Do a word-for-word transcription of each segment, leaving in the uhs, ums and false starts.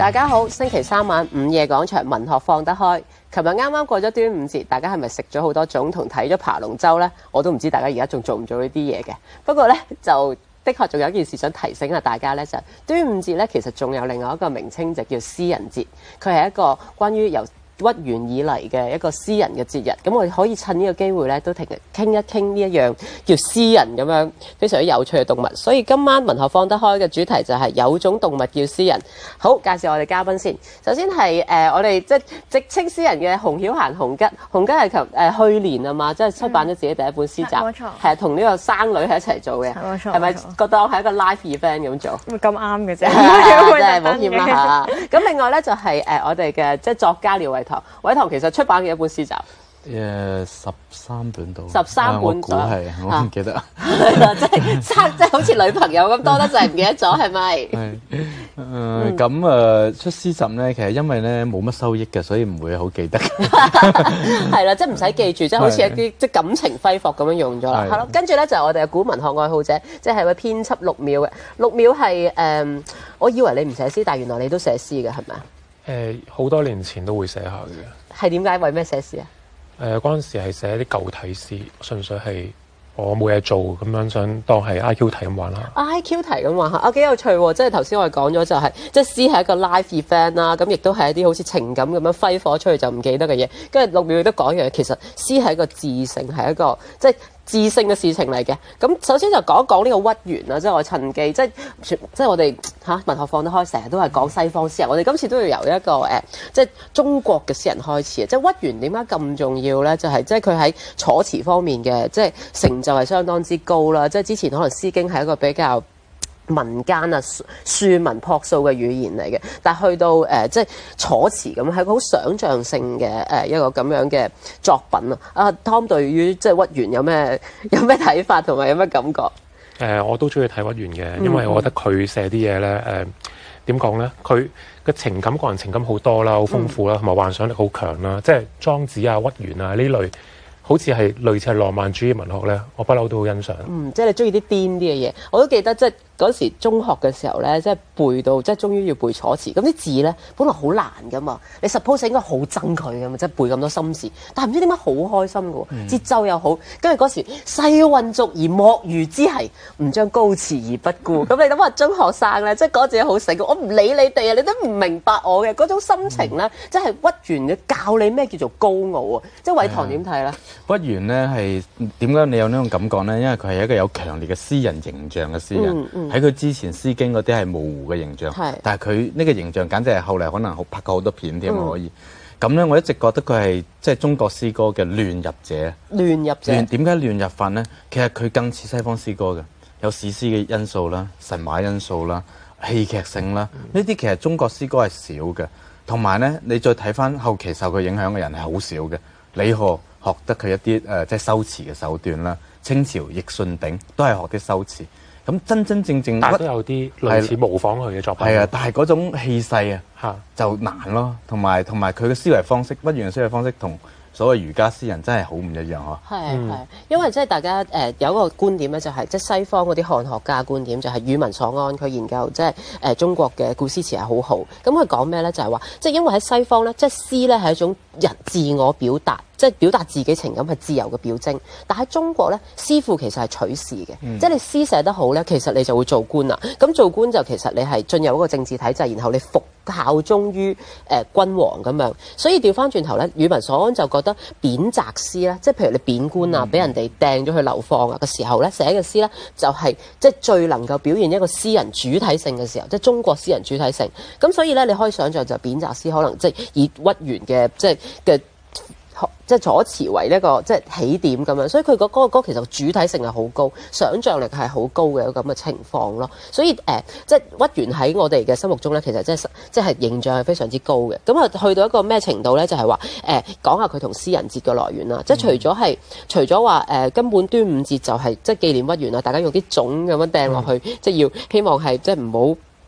大家好，星期三晚午夜廣場文學放得開。琴日啱啱過咗端午節，大家係咪食咗好多粽同睇咗爬龍舟呢？我都唔知大家而家仲做唔做呢啲嘢嘅。不過呢，就的確仲有一件事想提醒下大家呢，就係端午節呢，其實仲有另外一個名稱就叫詩人節，佢係一個關於由屈原以嚟嘅一個詩人嘅節日，咁我哋可以趁呢個機會咧，都停傾一傾呢一樣叫詩人咁樣非常之有趣嘅動物。所以今晚文學放得開嘅主題就係有種動物叫詩人。好，介紹我哋嘉賓先。首先係誒、呃、我哋即係直稱詩人嘅洪曉嫻洪吉，洪吉係及誒去年啊嘛，即係出版咗自己第一本詩集， 冇錯， 係同呢個生女係一齊做嘅， 冇錯， 係咪覺得我係一個 live event 咁做？ 咁啱嘅啫， 真係冇險啦嚇。咁另外咧就係、是、誒、呃、我哋嘅即係作家廖偉棠，偉棠其實出版嘅一本詩集。 誒十三本到， 十三本， 我估係，我唔記得。 係啊，即係差，即係好似女朋友咁多得滯，唔記得咗係咪？ 係誒咁誒出詩集咧，其實因為咧冇乜收益嘅，所以唔會好記得。 係啦，即係唔使記住，即係好似一啲即係感情揮霍咁樣用咗啦。係咯，跟住咧就係我哋嘅古文學愛好者，即係位編輯六秒嘅。六秒係誒，我以為你唔寫詩，但係原來你都寫詩嘅係咪啊？ 誒好多年前都會寫下嘅。 係點解？為咩寫詩啊？ 誒嗰陣時係寫啲舊體詩，純粹係我冇嘢做咁樣，想當係 I Q 題咁玩啦。 I Q 題咁玩下啊，幾有趣喎！即係頭先我哋講咗就係、是，即係詩係一個 live event 啦，咁亦都係一啲好似情感咁樣揮火出去就唔記得嘅嘢。跟住六秒都講一樣，其實詩係一個智性，係一個即係智性嘅事情嚟嘅。咁首先就講一講呢個屈原啦，即係我趁機，即係即係我哋嚇文學放得開，成日都係講西方詩人。我哋今次都要由一個誒、呃，即係中國嘅詩人開始啊！即係屈原點解咁重要咧？就係、是、即係佢喺楚辭方面嘅即係成就係相當之高啦。即係之前可能《詩經》係一個比較民間啊庶民樸素嘅語言嚟嘅，但係去到誒、呃、即係楚辭咁，係個好想像性嘅誒、呃、一個咁樣嘅作品啊！阿 Tom 對於即係屈原有咩有咩睇法同埋有咩感覺？誒、 呃，我都中意睇屈原嘅，因為我覺得佢寫啲嘢咧誒點講咧，佢嘅情感個人情感好多啦，好豐富啦，同埋、嗯、幻想力好強啦，即係莊子啊、屈原啊呢類。好似係類似係浪漫主義文學咧，我不嬲都好欣賞。 嗯，即係你中意啲癲啲嘅嘢，我都記得即係嗰時中學嘅時候咧，即係背到即係終於要背楚辭，咁啲字咧本來好難噶嘛，你 suppose 應該好憎佢噶嘛，即係背咁多心事，但係唔知點解好開心嘅喎，嗯、節奏又好，跟住嗰時世運足而莫如之係，唔將高詞而不顧。咁你諗下中學生咧，即係嗰陣好醒，我唔理你哋啊，你都唔明白我嘅嗰種心情咧，即係屈原嘅教你咩叫做高傲啊！即係偉棠點睇咧？ 屈原咧係點解你有呢種感覺咧？因為佢係一個有強烈嘅詩人形象嘅詩人，喺佢、嗯嗯、之前《詩經》嗰啲係模糊嘅形象，是但係佢呢個形象簡直係後嚟可能拍過好多片添、嗯、可以。咁咧，我一直覺得佢係即係中國詩歌嘅亂入者。亂入者點解亂入法咧？其實佢更似西方詩歌嘅，有史詩嘅因素啦、神話因素啦、戲劇性啦，呢啲、嗯、其實中國詩歌係少嘅。同埋咧，你再睇翻後期受佢影響嘅人係好少嘅，李賀。學得佢一啲誒、呃，即係修辭嘅手段啦。清朝易順鼎都係學啲修辭。咁真真正正， 但係都有啲類似模仿佢嘅作品。係啊， 但係嗰種氣勢啊，嚇就難咯。同埋同埋佢嘅思維方式，屈原嘅思維方式同所謂儒家詩人真係好唔一樣呵。係係、 嗯，因為即係大家誒、呃、有一個觀點咧、就是，就係即係西方嗰啲漢學家觀點，就係語文所安，佢研究即係誒中國嘅古詩詞係好好。咁佢講咩咧？就係、是、話，即係因為喺西方咧，即係詩咧係一種人自我表達。即係表達自己情感係自由嘅表徵，但喺中國咧，詩賦其實係取士嘅，嗯、即係你詩寫得好咧，其實你就會做官啦。咁做官就其實你係進入一個政治體制，然後你服效忠於誒、呃、君王咁樣。所以調翻轉頭咧，語文所安就覺得貶謫詩咧，即係譬如你貶官啊，俾、嗯、人哋掟咗去流放啊嘅時候咧，寫嘅詩咧就係、是、即係最能夠表現一個詩人主體性嘅時候，即係中國詩人主體性。咁所以咧，你可以想象就貶謫詩可能即係以屈原嘅即係嘅。即係楚辭為一個即係起點咁樣，所以佢嗰嗰個歌其實主體性係好高，想像力係好高嘅一個咁嘅情況咯。所以誒、呃，即係屈原喺我哋嘅心目中咧，其實即係即係形象係非常之高嘅。咁啊，去到一個咩程度咧？就係話誒，講下佢同詩人節嘅來源啦。即係除咗係除咗話誒，根本端午節就係即係紀念屈原啊，大家用啲粽咁樣掟落去，嗯、即係要希望係即係唔好。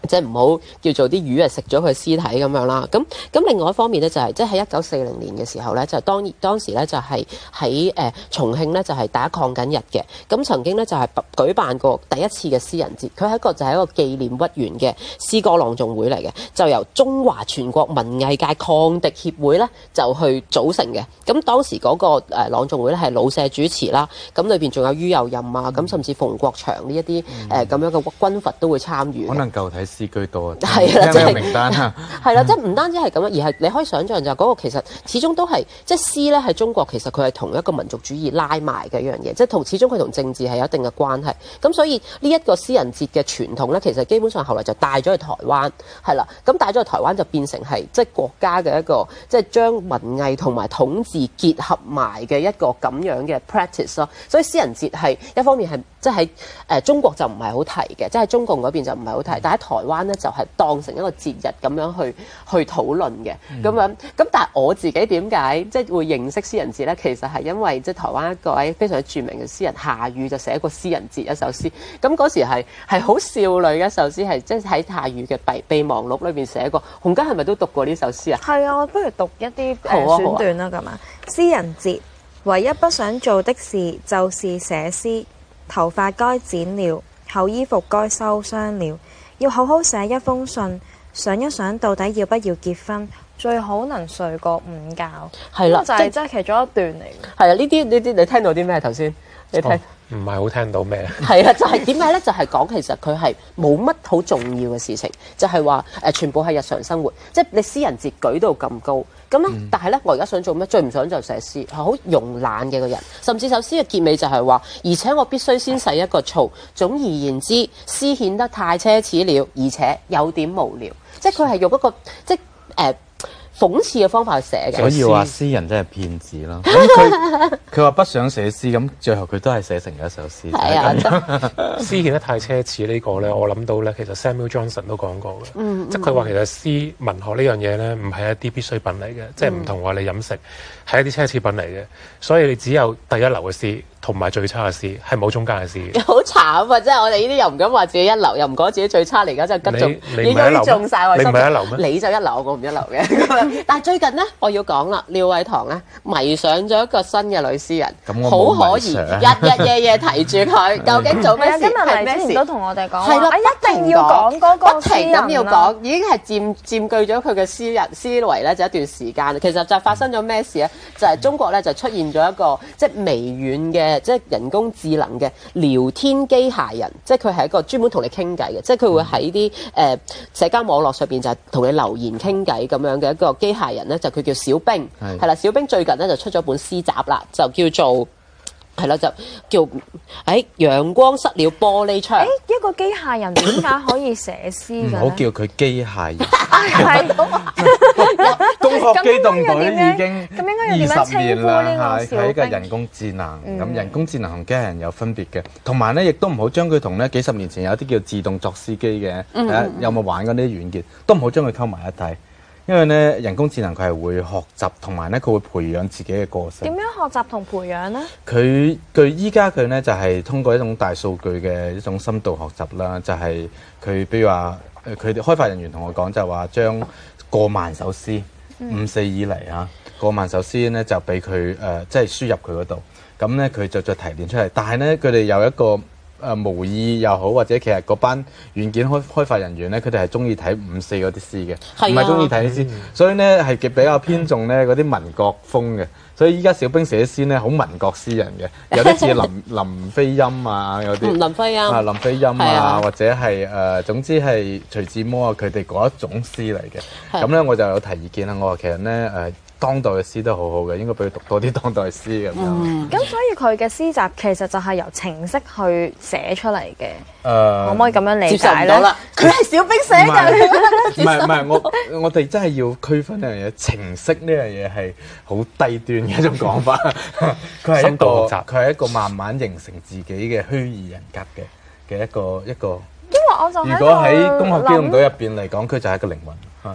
即係唔好叫做啲魚啊食咗佢屍體咁樣啦。咁咁另外一方面咧就係即係喺一九四零年嘅時候咧，就當當時咧就係喺誒重慶咧就係打抗緊日嘅。咁曾經咧就係舉辦過第一次嘅詩人節，佢係一個就係一個紀念屈原嘅詩歌朗誦會嚟嘅，就由中華全國文藝界抗敵協會咧就去組成嘅。咁當時嗰個誒朗誦會咧係老舍主持啦，咁裏邊仲有于右任啊，咁甚至馮國祥呢一啲誒咁樣嘅軍閥都會參與。 可能夠睇詩居多啊， 係啦， 即係名單啊， 係啦，即係唔單止係咁樣，而係你可以想象就係嗰個其實始終都係即係詩咧喺中國其實佢係同一個民族主義拉埋嘅一樣嘢，即係同始終佢同政治係有一定嘅關係。咁所以呢一個詩人節嘅傳統咧，其實基本上後來就帶咗去台灣，係啦，咁帶咗去台灣就變成係即係國家嘅一個即係將文藝同埋統治結合埋嘅一個咁樣嘅 practice 咯。所以詩人節係一方面係即係喺誒中國就唔係好提嘅，即係中共嗰邊就唔係好提，但喺台灣咧就係當成一個節日咁樣去去討論嘅咁樣。咁但係我自己點解即係會認識詩人節咧？其實係因為即係台灣一個位非常著名嘅詩人夏宇就寫過詩人節一首詩。咁嗰時係係好少女嘅一首詩，係即係喺夏宇嘅備備忘錄裏邊寫過。洪嘉係咪都讀過呢首詩啊？ 係啊，我不如讀一啲誒、呃好啊選段啦咁啊。詩人節唯一不想做的事就是寫詩，頭髮該剪了，厚衣服該收傷了，要好好寫一封信，想一想到底要不要結婚，最好能睡個午覺。 係啦， 就係真係其中一段嚟嘅。 係啊，呢啲呢啲你聽到啲咩頭先？你聽。 哦唔係好聽到咩？ 係啊，就係點解咧？就係、是、講其實佢係冇乜好重要嘅事情，就係話誒全部係日常生活，即係你詩人節舉到咁高，咁咧，嗯、但係咧我而家想做咩？最唔想就寫詩，係好慵懶嘅個人，甚至首詩嘅結尾就係話，而且我必須先洗一個澡。總而言之，詩顯得太奢侈了，而且有點無聊。即係佢係用一個即係誒。呃諷刺嘅方法去寫嘅， 所以話詩人真係騙子咯。咁佢佢話不想寫詩，咁最後佢都係寫成咗一首詩。係啊， 詩顯得太奢侈呢個咧，我諗到咧，其實 Samuel Johnson 都講過嘅，嗯嗯、即係佢話其實詩文學呢樣嘢咧，唔係一啲必需品嚟嘅，嗯、即係唔同話你飲食係一啲奢侈品嚟嘅，所以你只有第一流嘅詩。同埋最差嘅詩係冇中間嘅詩， 好慘啊！即係我哋呢啲又唔敢話自己一流，又唔覺得自己最差嚟，而家真係吉中，已經中晒我心。 你唔係一流咩？ 你就一流，我唔一流嘅。但係最近呢，我要講啦，廖偉棠咧迷上咗一個新嘅女詩人，好可疑，日日夜夜提住佢，究竟做咩事？ 今日係咩事？ 黎之前都同我哋講， 係啦， 一定要講嗰個不停咁要講，已經係佔佔據咗佢嘅詩人思維咧，就一段時間。其實就發生咗咩事咧？就係中國咧就出現咗一個即係微軟嘅即係人工智能嘅聊天機械人，即係佢係一個專門同你傾偈嘅，即係佢會喺啲誒社交網絡上邊就係同你留言傾偈咁樣嘅一個機械人咧，就佢叫小冰，係啦，小冰最近咧就出咗本詩集啦，就叫做。係啦，就叫誒、哎、陽光失了玻璃窗。誒一個機械人點解可以寫詩嘅？ 唔好叫佢機械人。 係攻殼機動隊已經咁應該要點樣稱呼呢個小兵？ 係一個人工智能，咁、嗯、人工智能同機械人有分別嘅，同埋咧亦都唔好將佢同咧幾十年前有啲叫自動作詩機嘅，嗯嗯有冇玩過呢啲軟件？都唔好將佢溝埋一齊。因為咧人工智能佢係會學習，同埋咧佢會培養自己嘅個性。 點樣學習同培養呢？ 佢佢依家佢咧就係、是、通過一種大數據嘅一種深度學習啦，就係、是、佢比如話誒佢哋開發人員同我講就話將過萬首詩、嗯、五四以嚟啊過萬首詩咧就俾佢誒即係輸入佢嗰度，咁咧佢就再提煉出嚟。但係咧佢哋有一個誒、呃、無意又好，或者其實嗰班軟件開開發人員咧，佢哋係中意睇五四嗰啲詩嘅，唔係中意睇啲詩，嗯、所以咧係比較偏重咧嗰啲民國風嘅。所以依家小冰寫詩咧好民國詩人嘅，有啲似林林飛音啊，有啲林飛音啊林飛音啊，啊或者係誒、呃、總之係徐志摩啊，佢哋嗰一種詩嚟嘅。咁咧、啊、我就有提意見啦，我話其實咧誒。呃當代嘅詩都好好嘅，應該俾佢讀多啲當代詩咁樣。 嗯，咁所以佢嘅詩集其實就係由程式去寫出嚟嘅。誒、 呃， 可唔可以咁樣理解咧？ 接受唔到啦，佢係小冰寫㗎。 唔係唔係，我我哋真係要區分一樣嘢，程式呢樣嘢係好低端嘅一種講法。佢係一個佢係一個慢慢形成自己嘅虛擬人格嘅嘅一個一個。 因為我就如果喺攻殼機動隊入邊嚟講，佢就係一個靈魂。係。 我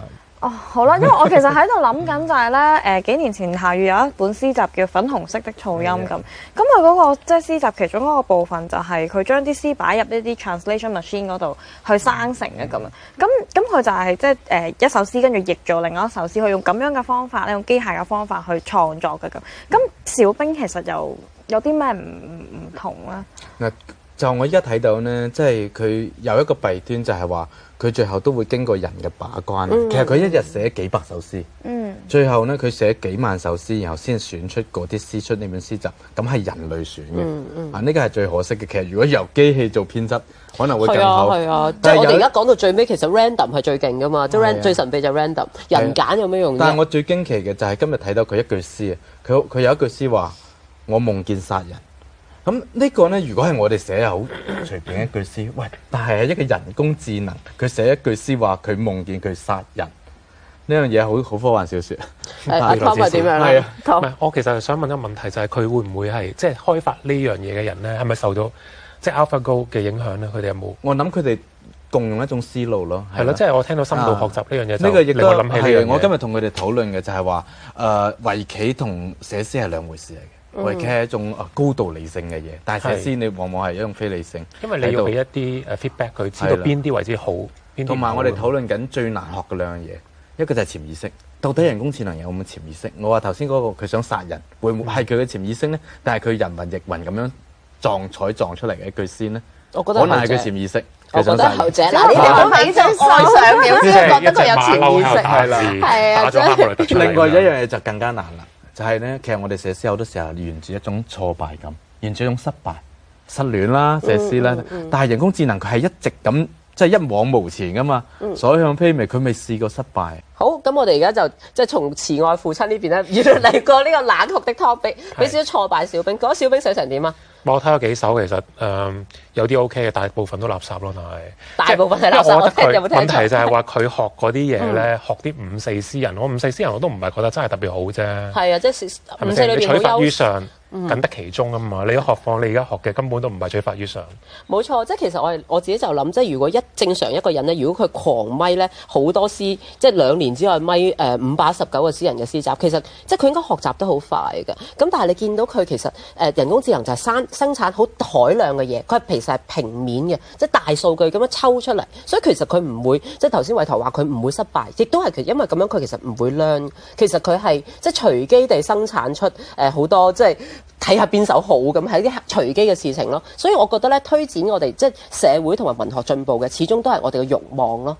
哦，好啦，因為我其實喺度諗緊就係咧，誒幾年前夏雨有一本詩集叫《粉紅色的噪音》咁，咁佢嗰個即係詩集其中嗰個部分就係佢將啲詩擺入呢啲 translation machine 嗰度去生成嘅咁樣，咁咁佢就係即係誒一首詩跟住譯做另外一首詩，佢用咁樣嘅方法咧，用機械嘅方法去創作嘅咁。咁小冰其實又有啲咩唔唔同咧？ 嗱，就我依家睇到呢，即係佢有一個弊端就係話。佢最後都會經過人嘅把關。嗯、其實佢一日寫幾百首詩，嗯、最後呢，佢寫幾萬首詩，然後先選出嗰啲詩出呢本詩集，咁係人類選嘅。嗯嗯、啊，呢個係最可惜嘅。其實如果由機器做編輯，可能會更好。係啊，係啊。即係我哋而家講到最尾，其實 random 係最勁噶嘛，即係、啊、最神秘就 random，人揀有咩用？但係我最驚奇嘅就係今日睇到佢一句詩啊，佢佢有一句詩話：我夢見殺人。咁呢個呢，如果係我哋寫又好隨便一句詩，喂！但係係一個人工智能，佢寫一句詩話，佢夢見佢殺人，呢樣嘢好好科幻小説。 誒，阿 Tom 係點樣咧？ 唔係，我其實係想問一個問題，就係佢會唔會係即係開發呢樣嘢嘅人咧，係咪受到即係 AlphaGo 嘅影響咧？佢哋有冇？ 我諗佢哋共用一種思路咯。係咯，即係我聽到深度學習呢樣嘢， 呢個亦都諗起呢樣嘢。 我今日同佢哋討論嘅就係話，誒圍棋同寫詩係兩回事嚟嘅。圍棋係一種高度理性嘅嘢，但係寫詩你往往係一種非理性， 因為你要俾一啲誒 feedback 佢，知道邊啲為之好，邊啲同埋我哋討論緊最難學嘅兩樣嘢，一個就係潛意識，到底人工智能有冇潛意識？我話頭先嗰個佢想殺人，會唔會係佢嘅潛意識呢？但係佢人云亦云咁樣撞彩撞出嚟嘅一句詩呢？ 我覺得可能係佢潛意識。 我覺得後者嗱，呢啲好美就愛上了，先覺得佢有潛意識。係啦，係啊， 打咗哈姆雷特出嚟。 另外一樣嘢就更加難啦。就係咧，其實我哋寫詩好多時候源自一種挫敗感，源自一種失敗、失戀啦，寫詩啦。嗯嗯嗯、但係人工智能佢係一直咁即係一往無前噶嘛，嗯、所向披靡，佢未試過失敗。 好，咁我哋而家就即係從慈愛父親呢邊咧，原來嚟過呢個冷酷的 topic，俾少少挫敗小兵。覺得小兵寫成點啊？ 我睇咗幾首，其實誒、呃、有啲 OK 嘅，大部分都垃圾咯，但係大部分係垃圾。 我覺得佢問題就係話佢學嗰啲嘢咧，學啲五四詩人，我五四詩人我都唔係覺得真係特別好啫。 係啊，即係五四裏邊你取法於上， 嗯、 僅得其中啊嘛。你學放你而家學嘅根本都唔係取法於上。 冇錯，即係其實我我自己就諗，即係如果一正常一個人咧，如果佢狂咪咧好多詩，即係兩年之內咪誒五百一十九個詩人嘅詩集，其實即係佢應該學習得好快嘅。咁但係你見到佢其實誒、呃、人工智能就係生生產好海量嘅嘢，佢係其實係平面嘅，即係大數據咁樣抽出嚟，所以其實佢唔會即係頭先偉棠話佢唔會失敗，亦都係其因為咁樣佢其實唔會 learn，其實佢係即係隨機地生產出誒好、呃、多即係睇下邊首好咁係一啲隨機嘅事情咯。所以我覺得咧推展我哋即係社會同埋文學進步嘅，始終都係我哋嘅慾望咯。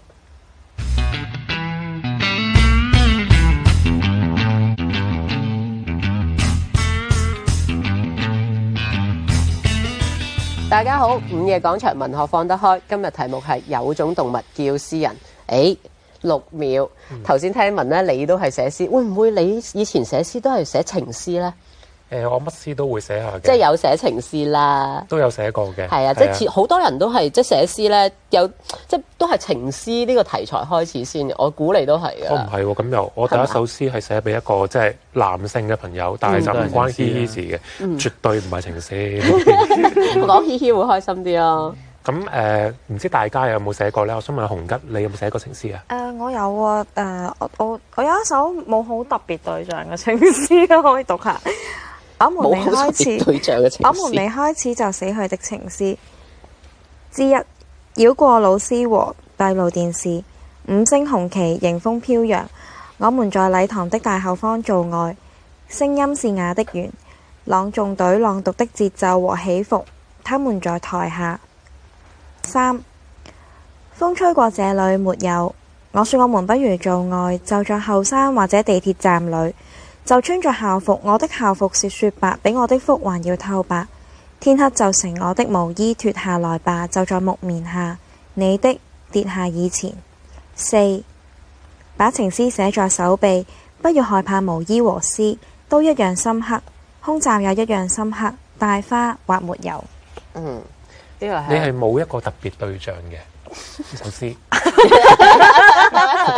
大家好，午夜廣場文學放得開，今日題目係有種動物叫詩人。誒，六秒，頭先聽聞咧，你都係寫詩，會唔會你以前寫詩都係寫情詩咧？ 誒、呃，我乜詩都會寫下嘅， 即係有寫情詩啦， 都有寫過嘅。 係啊，即係好多人都係即係寫詩咧，有即係都係情詩呢個題材開始先。我估你都係嘅。 我唔係喎，咁又我第一首詩係寫俾一個即係男性嘅朋友，但係就唔關嘻嘻事嘅，嗯、絕對唔係情詩。 我講嘻嘻會開心啲咯。 咁誒，唔、呃、知大家有冇寫過咧？我想問下洪吉，你有冇寫過情詩啊？ 誒、呃，我有啊。誒、呃，我我我有一首冇好特別對象嘅情詩，可以讀下。我們未開始，我們未開始就死去的情詩之一，繞過老師和閉路電視，五星紅旗迎風飄揚。我們在禮堂的大後方做愛，聲音是啞的弦，朗誦隊朗讀的節奏和起伏。他們在台下。三，風吹過這裡沒有。我說我們不如做愛，就在後山或者地鐵站裡。就穿着校服，我的校服是雪白，比我的腹還要透白。天黑就成我的毛衣脫下來吧，就在木棉下，你的跌下以前。四，把情詩寫在手臂，不要害怕毛衣和絲，都一樣深刻，空襲也一樣深刻，帶花或沒有。 嗯，呢、這個係你係冇一個特別對象嘅呢首詩。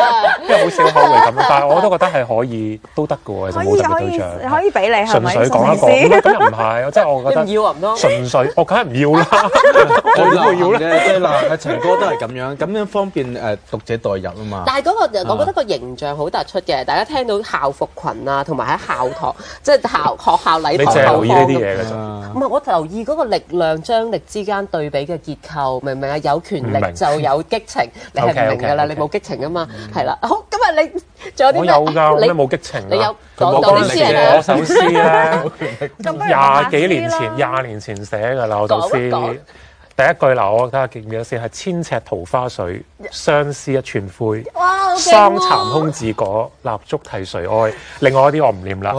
因為好少可會咁樣，但係我都覺得係可以都得嘅喎，其實冇特別對象， 可以俾你係咪？ 純粹講一講，咁又唔係，即係我覺得唔要啊唔多， 純粹我梗係唔要啦， 最我點會要咧？ 最流行嘅情歌都係咁樣，咁樣方便誒讀者代入啊嘛。 但係嗰個，我覺得個形象好突出嘅，大家聽到校服裙啊，同埋喺校堂，即係校學校禮堂後方。 你淨係留意呢啲嘢嘅啫。 唔係，我留意嗰個力量張力之間對比嘅結構，明唔明啊？有權力就有激情，你係唔明㗎啦，你冇激情啊嘛，係啦。好，今日你仲有啲咩？ 我有㗎，你冇激情。 你有講到啲詩人啊？ 我首詩咧，廿幾年前、廿年前寫㗎啦，我首詩。第一句嗱，我睇下記唔記得先，係千尺桃花水，相思一寸灰。 哇， 桑殘空自果，蠟燭替誰哀？另外一啲我唔念啦。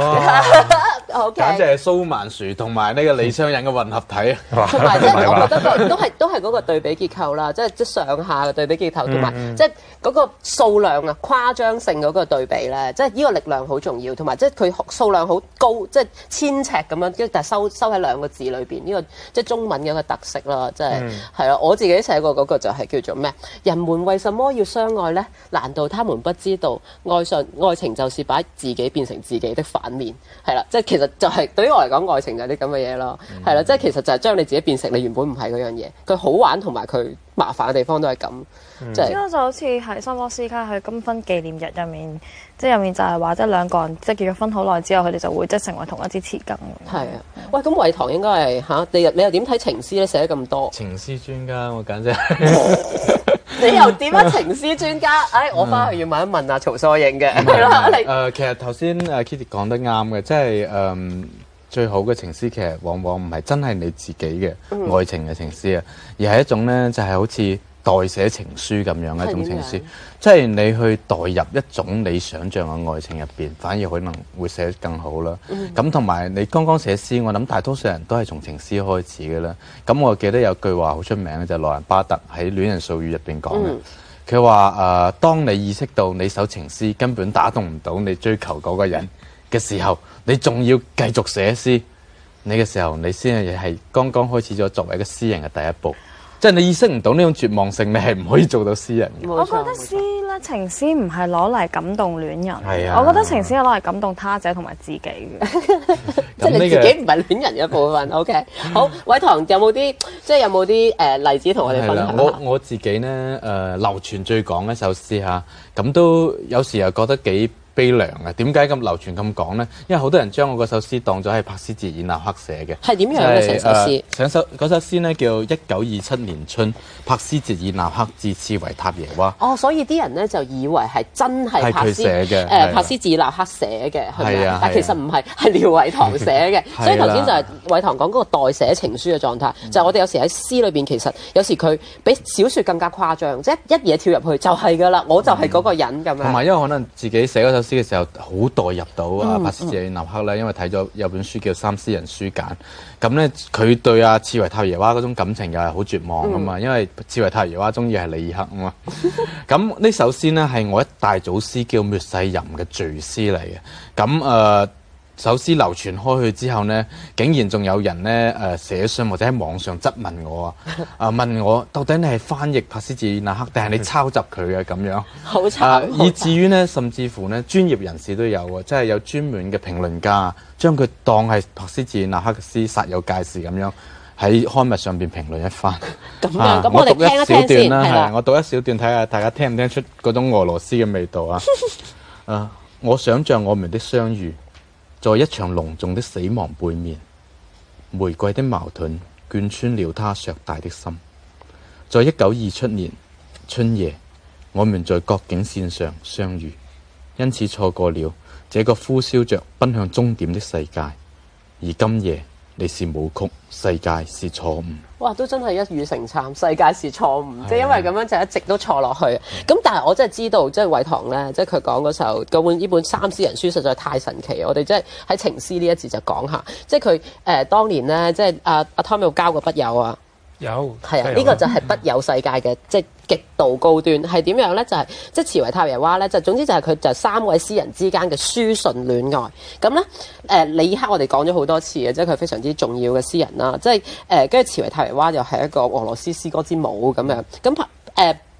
OK， 簡直係蘇曼殊同埋呢個李商隱嘅混合體啊！ 同埋即係我覺得都係都係嗰個對比結構啦，即係即係上下嘅對比結構，同埋即係嗰個數量啊、誇張性嗰個對比咧，即係呢個力量好重要，同埋即係佢數量好高，即係千尺咁樣，但係收收喺兩個字裏邊，呢個即係中文嘅一個特色啦，即係。係啊、嗯，我自己寫過嗰個就係叫做咩？人們為什麼要相愛呢？難道他們不知道愛上愛情就是把自己變成自己的反面？係啦，即係其實就係、是、對於我嚟講，愛情就係啲咁嘅嘢咯。係啦、嗯，即係其實就係將你自己變成你原本唔係嗰樣嘢。佢好玩同埋佢麻煩嘅地方都係咁。即係， 就好似喺桑波斯卡佢金婚紀念日入面，即係入面就係話，即係兩個人即係結咗婚好耐之後，佢哋就會即係成為同一支匙羹。 係啊，喂，咁偉棠應該係嚇你又你又點睇情詩咧？寫得咁多情詩專家，我簡直你又點樣情詩專家？哎，我翻去要問一問阿曹疏影嘅係啦。你誒，其實頭先誒 Kitty 講得啱嘅，即係誒最好嘅情詩其實往往唔係真係你自己嘅愛情嘅情詩啊，而係一種咧就係好似代寫情書咁樣一種情書，即係你去代入一種你想像嘅愛情入邊，反而可能會寫得更好啦。咁同埋你剛剛寫詩，我諗大多數人都係從情詩開始嘅啦。咁我記得有句話好出名嘅就係羅蘭巴特喺《戀人絮語》入邊講嘅，佢話誒，當你意識到你首情詩根本打動唔到你追求嗰個人嘅時候，你仲要繼續寫詩，你嘅時候你先係係剛剛開始咗作為一個詩人嘅第一步。即係你意識唔到呢種絕望性，你係唔可以做到詩人嘅。 我覺得詩咧，情詩唔係攞嚟感動戀人。 係啊， 我覺得情詩係攞嚟感動他者同埋自己嘅。 即係你自己唔係戀人嘅部分。OK，好，偉棠有冇啲即係有冇啲誒例子同我哋分享下？ 我我自己咧誒、呃、流傳最廣一首詩嚇，咁都有時又覺得幾悲涼嘅。點解咁流傳咁講咧？因為好多人將我嗰首詩當咗係柏斯自爾納克寫嘅。係點樣嘅成首詩？成首嗰首詩咧叫《一九二七年春》，柏斯自爾納克致刺維塔耶娃。 哦，所以啲人咧就以為係真係柏斯寫嘅， 誒柏斯自爾納克寫嘅，係咪？但其實唔係，係廖偉棠寫嘅。所以頭先就係偉棠講嗰個代寫情書嘅狀態，就係我哋有時喺詩裏邊，其實有時佢比小説更加誇張，即係一嘢跳入去就係㗎啦，我就係嗰個人咁樣。 同埋因為可能自己寫嗰首詩嘅時候，好代入到啊柏斯自爾納克咧，因為睇咗有本書叫《三詩人書簡》，咁咧佢對阿刺維塔耶娃嗰種感情又係好絕望啊嘛，因為刺維塔耶娃中意係李爾克啊嘛。咁呢首詩呢，係我一大祖師叫繆世吟嘅序詩嚟嘅。咁誒、呃、首詩流傳開去之後呢，竟然仲有人呢誒寫信或者喺網上質問我啊，啊問我到底你係翻譯柏斯自爾納克定係你抄襲佢嘅咁樣？好慘、啊！以至於呢，甚至乎呢專業人士都有喎，即係有專門嘅評論家將佢當係柏斯自爾納克嘅詩煞有介事咁樣喺刊物上邊評論一番。咁樣，咁、啊、我哋聽一聽先。係啦，我讀一小段睇下大家聽唔聽出嗰種俄羅斯嘅味道啊！啊，我想像我們的相遇，在一場隆重的死亡背面，玫瑰的矛盾貫穿了他碩大的心。在一九二七年春夜，我們在國境線上相遇，因此錯過了這個呼嘯着奔向終點的世界。而今夜，你是舞曲，世界是錯誤。哇，都真係一語成讖，世界是錯誤，即係因為咁樣就一直都錯落去。咁但係我真係知道，即係偉棠咧，即係佢講嗰時候嗰本呢本三詩人書實在太神奇。我哋即係喺情詩呢一節就講下，即係佢誒當年咧，即係阿阿 Tom 有交過筆友啊。有，係啊，呢、這個就係筆友世界嘅即係極度高端，係點樣咧？就係、是、即係刺維塔耶娃咧，就總之就係佢就三位詩人之間嘅書信戀愛。咁咧誒，李克我哋講咗好多次嘅，即係佢非常之重要嘅詩人啦。即係誒，跟住刺維塔耶娃又係一個俄羅斯詩歌之母咁樣。咁誒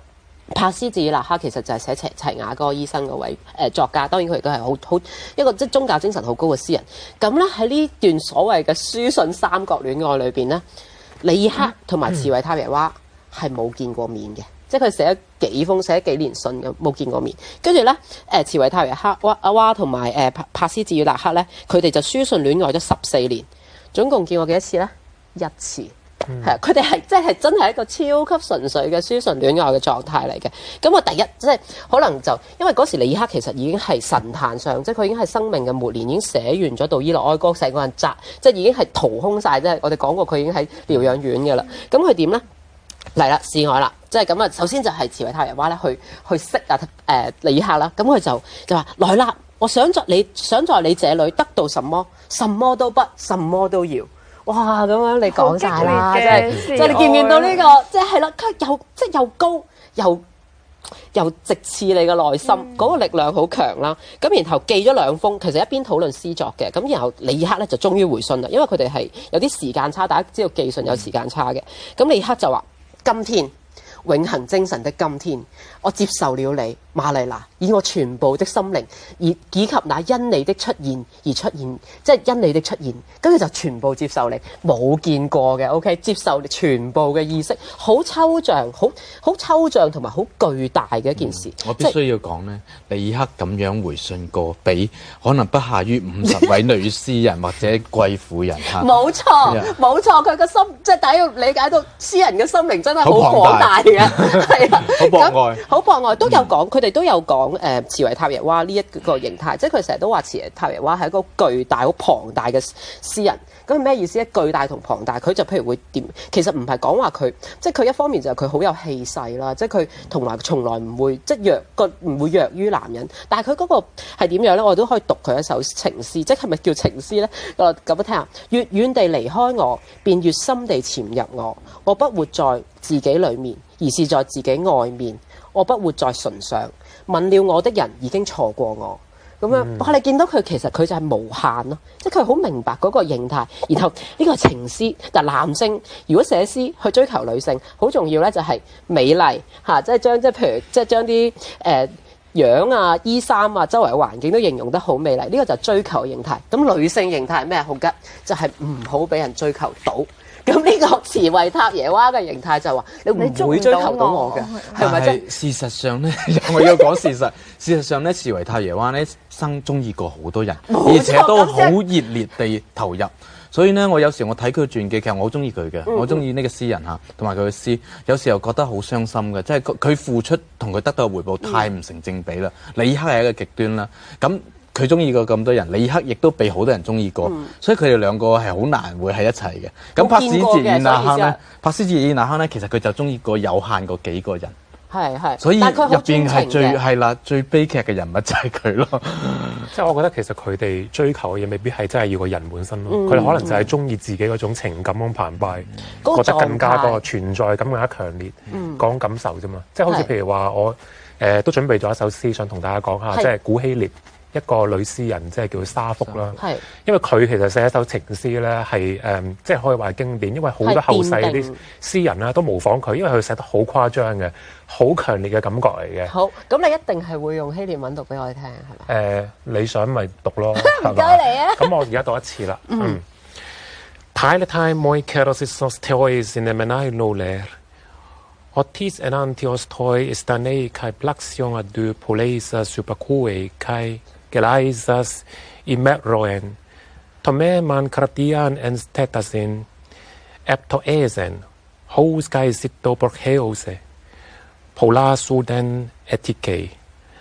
帕斯治爾納克其實就係寫齊齊雅嗰個醫生嗰位誒、呃、作家，當然佢亦都係好好一個即係宗教精神好高嘅詩人。咁咧喺呢段所謂嘅書信三角戀愛裏邊咧，李爾克同埋茨維塔耶娃係冇見過面嘅，即係佢寫咗幾封寫咗幾年信咁冇見過面。跟住咧誒茨維塔耶克娃阿娃同埋誒帕帕斯治爾納克咧，佢哋就書信戀愛咗十四年，總共見過幾多次咧？一次。係啊，佢哋係即係真係一個超級純粹嘅書信戀愛嘅狀態嚟嘅。咁我第一即係可能就因為嗰時李爾克其實已經係神壇上，即係佢已經係生命嘅末年，已經寫完咗杜伊洛哀歌，成個人摘，即係已經係掏空晒。即係我哋講過佢已經喺療養院嘅啦。咁佢點咧？嚟啦，示愛啦，即係咁啊！首先就係茨維塔耶娃咧去去識啊誒、呃、李爾克啦。咁佢就就話來啦，我想在你想在你這裏得到什麼，什麼都不，什麼都要。哇！咁樣你講晒啦，即係即係你見唔見到呢、這個？即係係啦，佢又即係又高又又直刺你嘅內心，嗰、嗯、個力量好強啦。咁然後寄咗兩封，其實一邊討論詩作嘅。咁然後李爾克咧就終於回信啦，因為佢哋係有啲時間差，大家知道寄信有時間差嘅。咁李爾克就話：今天永恆精神的今天，我接受了你，瑪麗娜，以我全部的心靈，而以及那因你的出現而出現，即係因你的出現，跟住就全部接受你，冇見過嘅 ，OK， 接受你全部嘅意識，好抽象，好好抽象同埋好巨大嘅一件事。 嗯、我必須要講呢，李爾克咁樣回信過俾可能不下於五十位女詩人或者貴婦人嚇。冇錯，冇錯，佢個心即係大家要理解到詩人嘅心靈真係好廣大嘅，係啊， 好博愛， 好博愛，都有講，佢哋都有講誒茨維塔耶娃呢一個形態，即係佢成日都話茨維塔耶娃係一個巨大、好龐大嘅詩人。咁係咩意思咧？巨大同龐大，佢就譬如會點？其實唔係講話佢，即係佢一方面就係佢好有氣勢啦，即係佢同埋從來唔會即係弱個唔會弱於男人。但係佢嗰個係點樣咧？我都可以讀佢一首情詩，即係係咪叫情詩咧？我咁樣聽下，越遠地離開我，便越深地潛入我。我不活在自己裡面，而是在自己外面。我不活在唇上，吻了我的人已經錯過我。咁樣，我、嗯、你見到佢其實佢就係無限咯，即係佢好明白嗰個形態。然後呢個情詩，但男性如果寫詩去追求女性，好重要咧就係美麗嚇，即係將即係譬如即係將啲誒樣啊、衣衫啊、周圍嘅環境都形容得好美麗。呢、這個就係追求形態。咁女性形態係咩？好吉就係唔好俾人追求到。咁呢個茨維塔耶娃嘅形態就話你唔會追求到我嘅，係咪啫？ 事實上咧，我要講事實。事實上咧，茨維塔耶娃咧生中意過好多人，而且都好熱烈地投入。所以咧，我有時我睇佢傳記，其實我好中意佢嘅，嗯、我中意呢個詩人嚇，同埋佢嘅詩。有時候覺得好傷心嘅，即係佢付出同佢得到嘅回報太唔成正比啦。嗯、李爾克係一個極端啦，咁。佢中意過咁多人，李爾克亦都被好多人中意過，嗯、所以佢哋兩個係好難會喺一齊嘅。咁帕斯治爾納克咧，帕斯治爾納克咧，其實佢就中意過有限個幾個人， 係係。 所以入邊係最係啦，最悲劇嘅人物就係佢咯。 即係我覺得其實佢哋追求嘅嘢未必係真係要個人本身咯，佢哋、嗯、可能就係中意自己嗰種情感咁澎湃，嗯、覺得更加個存在感更加強烈，講、嗯、感受啫嘛。即係好似譬如話我誒、呃、都準備咗一首詩想同大家講下，即係古希臘一個女詩人，即係叫沙福啦。係，因為佢其實寫一首情詩咧，係誒，即係可以話係經典，因為好多後世啲詩人啦都模仿佢，因為佢寫得好誇張嘅，好強烈嘅感覺嚟嘅。好，咁你一定係會用希臘文讀俾我哋聽，係咪？誒，你想咪讀咯，唔該你啊。咁我而家讀一次啦。嗯。Tailetai moi kerosissos teois in emenai noler. Otis enantios toi istanei kai plaxion adu poleisa supercue kai gelaisas imeroen. Tome man kratian en stetasin. Eptoesen. Hous kai sitto porcheose. Pola suden etike.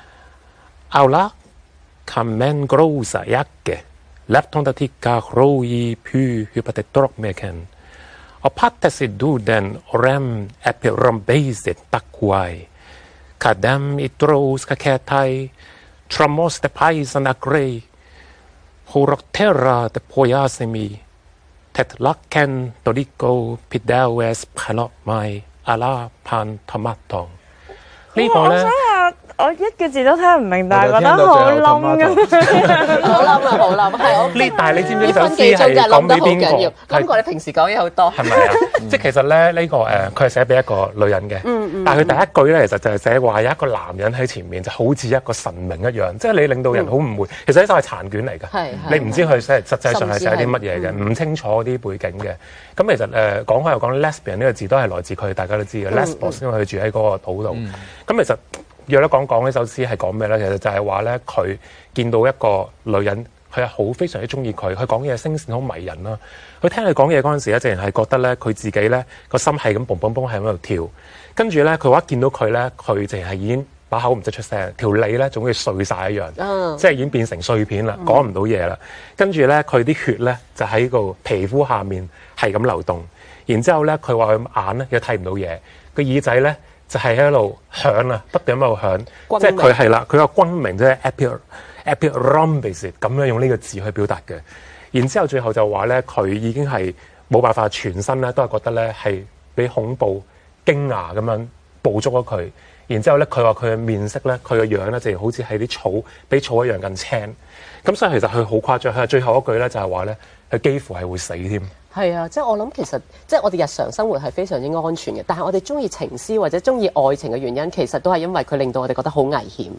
Aula kamen grosa jakke. Leptondatika roi py hypatetrok meken. Opatesit duden orem epirombesit takuai. Kadem itros kaketai. Tramos de paisan agrei. Horokterra de poiasemi. Tet laken todiko pidawes panop mai ala pan tomatong. 呢個咧， 我一個字都聽唔明，但係覺得好冧㗎， 好冧啊，好冧，係我呢，但係你知唔知呢首分幾詩係鐘就係冧得講俾邊好緊要個？ 冧過你平時講嘢好多。 係咪啊？即係其實咧，呢、這個誒，佢係寫俾一個女人嘅。嗯嗯。但係佢第一句咧，其實就係寫話有一個男人喺前面，就好似一個神明一樣。即係你令到人好誤會。嗯、其實呢首係殘卷嚟㗎。係你唔知佢寫實際上係寫啲乜嘢嘅，唔、嗯、清楚啲背景嘅。咁其實誒、呃、講開又講 lesbian 呢個字都係來自佢，大家都知嘅。Lesbos 因為佢住喺嗰個島度。咁、嗯、其實若咧講講呢首詩係講咩咧？其實就係話咧，佢見到一個女人。佢係好非常之中意佢，佢講嘢聲線好迷人啦。佢聽佢講嘢嗰陣時咧，淨係覺得咧佢自己咧個心係咁嘣嘣嘣喺度跳。跟住咧佢話一見到佢咧，佢淨係已經把口唔識出聲，條脷咧仲好似碎晒一樣，oh. 即係已經變成碎片啦，講唔到嘢啦。跟住咧佢啲血咧就喺個皮膚下面係咁流動。然之後咧佢話佢眼咧又睇唔到嘢，個耳仔咧就係喺度響啊，不斷喺度響，即係佢係啦，佢個軍名即係 epirrhombesis 咁樣用呢個字去表達嘅。然之後最後就話咧，佢已經係冇辦法全身咧都係覺得咧係俾恐怖驚訝咁樣捕捉咗佢。然之後咧，佢話佢嘅面色咧，佢嘅樣咧，就好似係啲草，比草一樣咁青。咁所以其實佢好誇張。佢最後一句咧就係話咧，佢幾乎係會死添。 係啊，即係我諗其實即係我哋日常生活係非常之安全嘅，但係我哋中意情詩或者中意愛情嘅原因，其實都係因為佢令到我哋覺得好危險。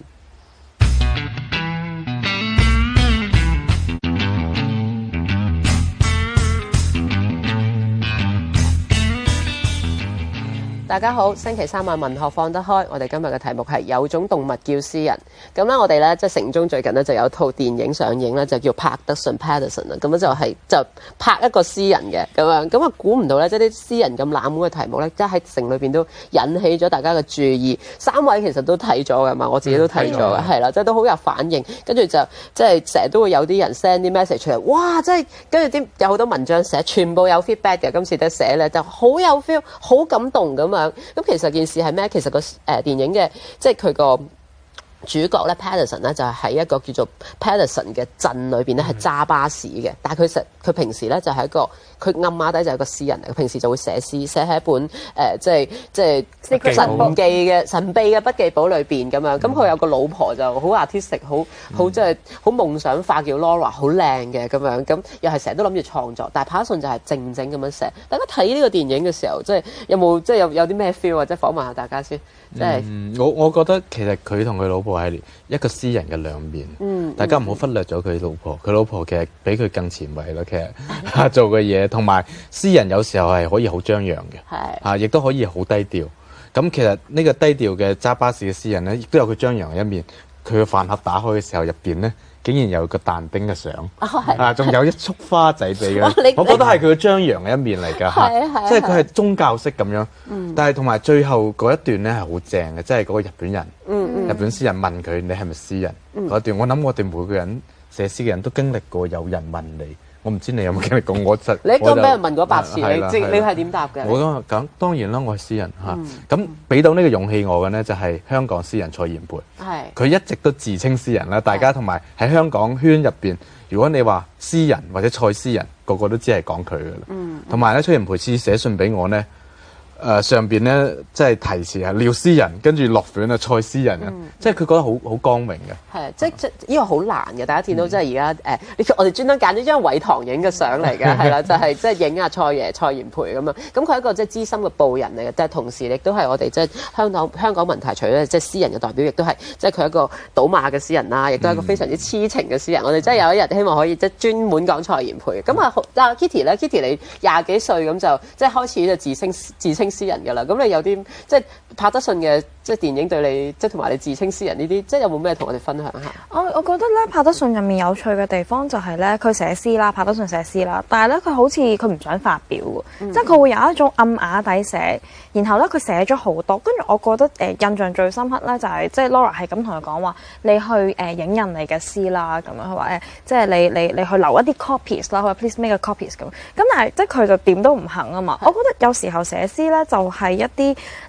大家好，星期三晚文學放得開，我哋今日嘅題目係有種動物叫詩人。咁咧，我哋咧即係城中最近咧就有套電影上映咧，就叫帕德遜 Patterson 啦。咁樣就係、是、就拍一個詩人嘅咁樣。咁啊，估唔到咧，即係啲詩人咁冷門嘅題目咧，即係喺城裏邊都引起咗大家嘅注意。三位其實都睇咗㗎嘛，我自己都睇咗嘅，係啦，即係都好有反應。跟住就即係成日都會有啲人 send 啲 message 出嚟，哇！即係跟住啲有好多文章寫，全部有 feedback 嘅。今次都寫咧就好有 feel， 好感動咁樣。咁其實件事係咩？其實個誒電影嘅即係佢個主角咧 Patterson 咧就係喺一個叫做 Patterson 嘅鎮裏邊咧係揸巴士嘅，但係佢實佢平時咧就係一個佢暗啞底就係一個詩人嚟，佢平時就會寫詩，寫喺一本誒、呃、即係即係神記嘅神秘嘅筆記簿裏邊咁樣。咁佢有個老婆就好 artistic， 好好即係好夢想化，叫 Laura， 好靚嘅咁樣。咁又係成日都諗住創作，但係 Patterson 就係靜靜咁樣寫。大家睇呢個電影嘅時候，即係有冇即係有有啲咩 feel 或者訪問下大家先？即係、 嗯、我我覺得其實佢同佢老婆係一個詩人嘅兩面，嗯、大家唔好忽略咗佢老婆。佢老婆其實比佢更前衛咯，其實做嘅嘢，同埋詩人有時候係可以好張揚嘅，嚇亦都可以好低調。咁其實呢個低調嘅揸巴士嘅詩人咧，亦都有佢張揚嘅一面。佢嘅飯盒打開嘅時候，入邊咧竟然有個但丁嘅相，啊，仲有一束花仔俾佢。我覺得係佢嘅張揚嘅一面嚟㗎，嚇，即係佢係宗教式咁樣。嗯、但係同埋最後嗰一段咧係好正嘅，即係嗰個日本人，嗯嗯、日本詩人問佢：你係咪詩人？嗰、嗯、段我諗我哋每個人寫詩嘅人都經歷過有人問你。我唔知你有冇經歷過，我實你一個俾人問過百次，你即你係點答嘅？ 我都咁當然啦，我係詩人嚇。咁俾到呢個勇氣我嘅呢，就係香港詩人蔡炎培。係佢一直都自稱詩人啦，大家同埋喺香港圈入邊，如果你話詩人或者蔡詩人，個個都知係講佢嘅啦。嗯，同埋咧，蔡炎培次寫信俾我呢。誒、呃、上邊咧，即係提詞係廖詩人，跟住落款啊蔡詩人啊，嗯、即係佢覺得好好光榮嘅。係， 即即呢個好難嘅，大家見到即係而家誒，我哋專登揀咗張偉棠影嘅相嚟嘅，係啦，就係即係影阿蔡爺蔡炎培咁樣。咁佢係一個即係資深嘅報人嚟嘅，但係同時亦都係我哋即係香港香港文壇除咗即係詩人嘅代表，亦都係即係佢一個賭馬嘅詩人啦，亦都係一個非常之痴情嘅詩人。嗯、我哋真係有一日希望可以即係專門講蔡炎培。咁啊，阿 Kitty 咧 ，Kitty 你廿幾歲咁就即係開始就自稱自稱詩人㗎啦，咁你有啲即係帕德遜嘅即係電影對你，即係同埋你自稱詩人呢啲，即係有冇咩同我哋分享下？ 我我覺得咧，帕德遜入面有趣嘅地方就係咧，佢寫詩啦，帕德遜寫詩啦，但係咧佢好似佢唔想發表喎，嗯、即係佢會有一種暗啞底寫，然後咧佢寫咗好多，跟住我覺得誒、呃、印象最深刻咧就係、是、即係 Laura 係咁同佢講話，你去誒、呃、影印你嘅詩啦，咁樣佢話誒，即係你你你去留一啲 copies 啦，佢話 please make a copies 咁，咁但係即係佢就點都唔肯啊嘛。我覺得有時候寫詩咧就係、是、一啲你暗啞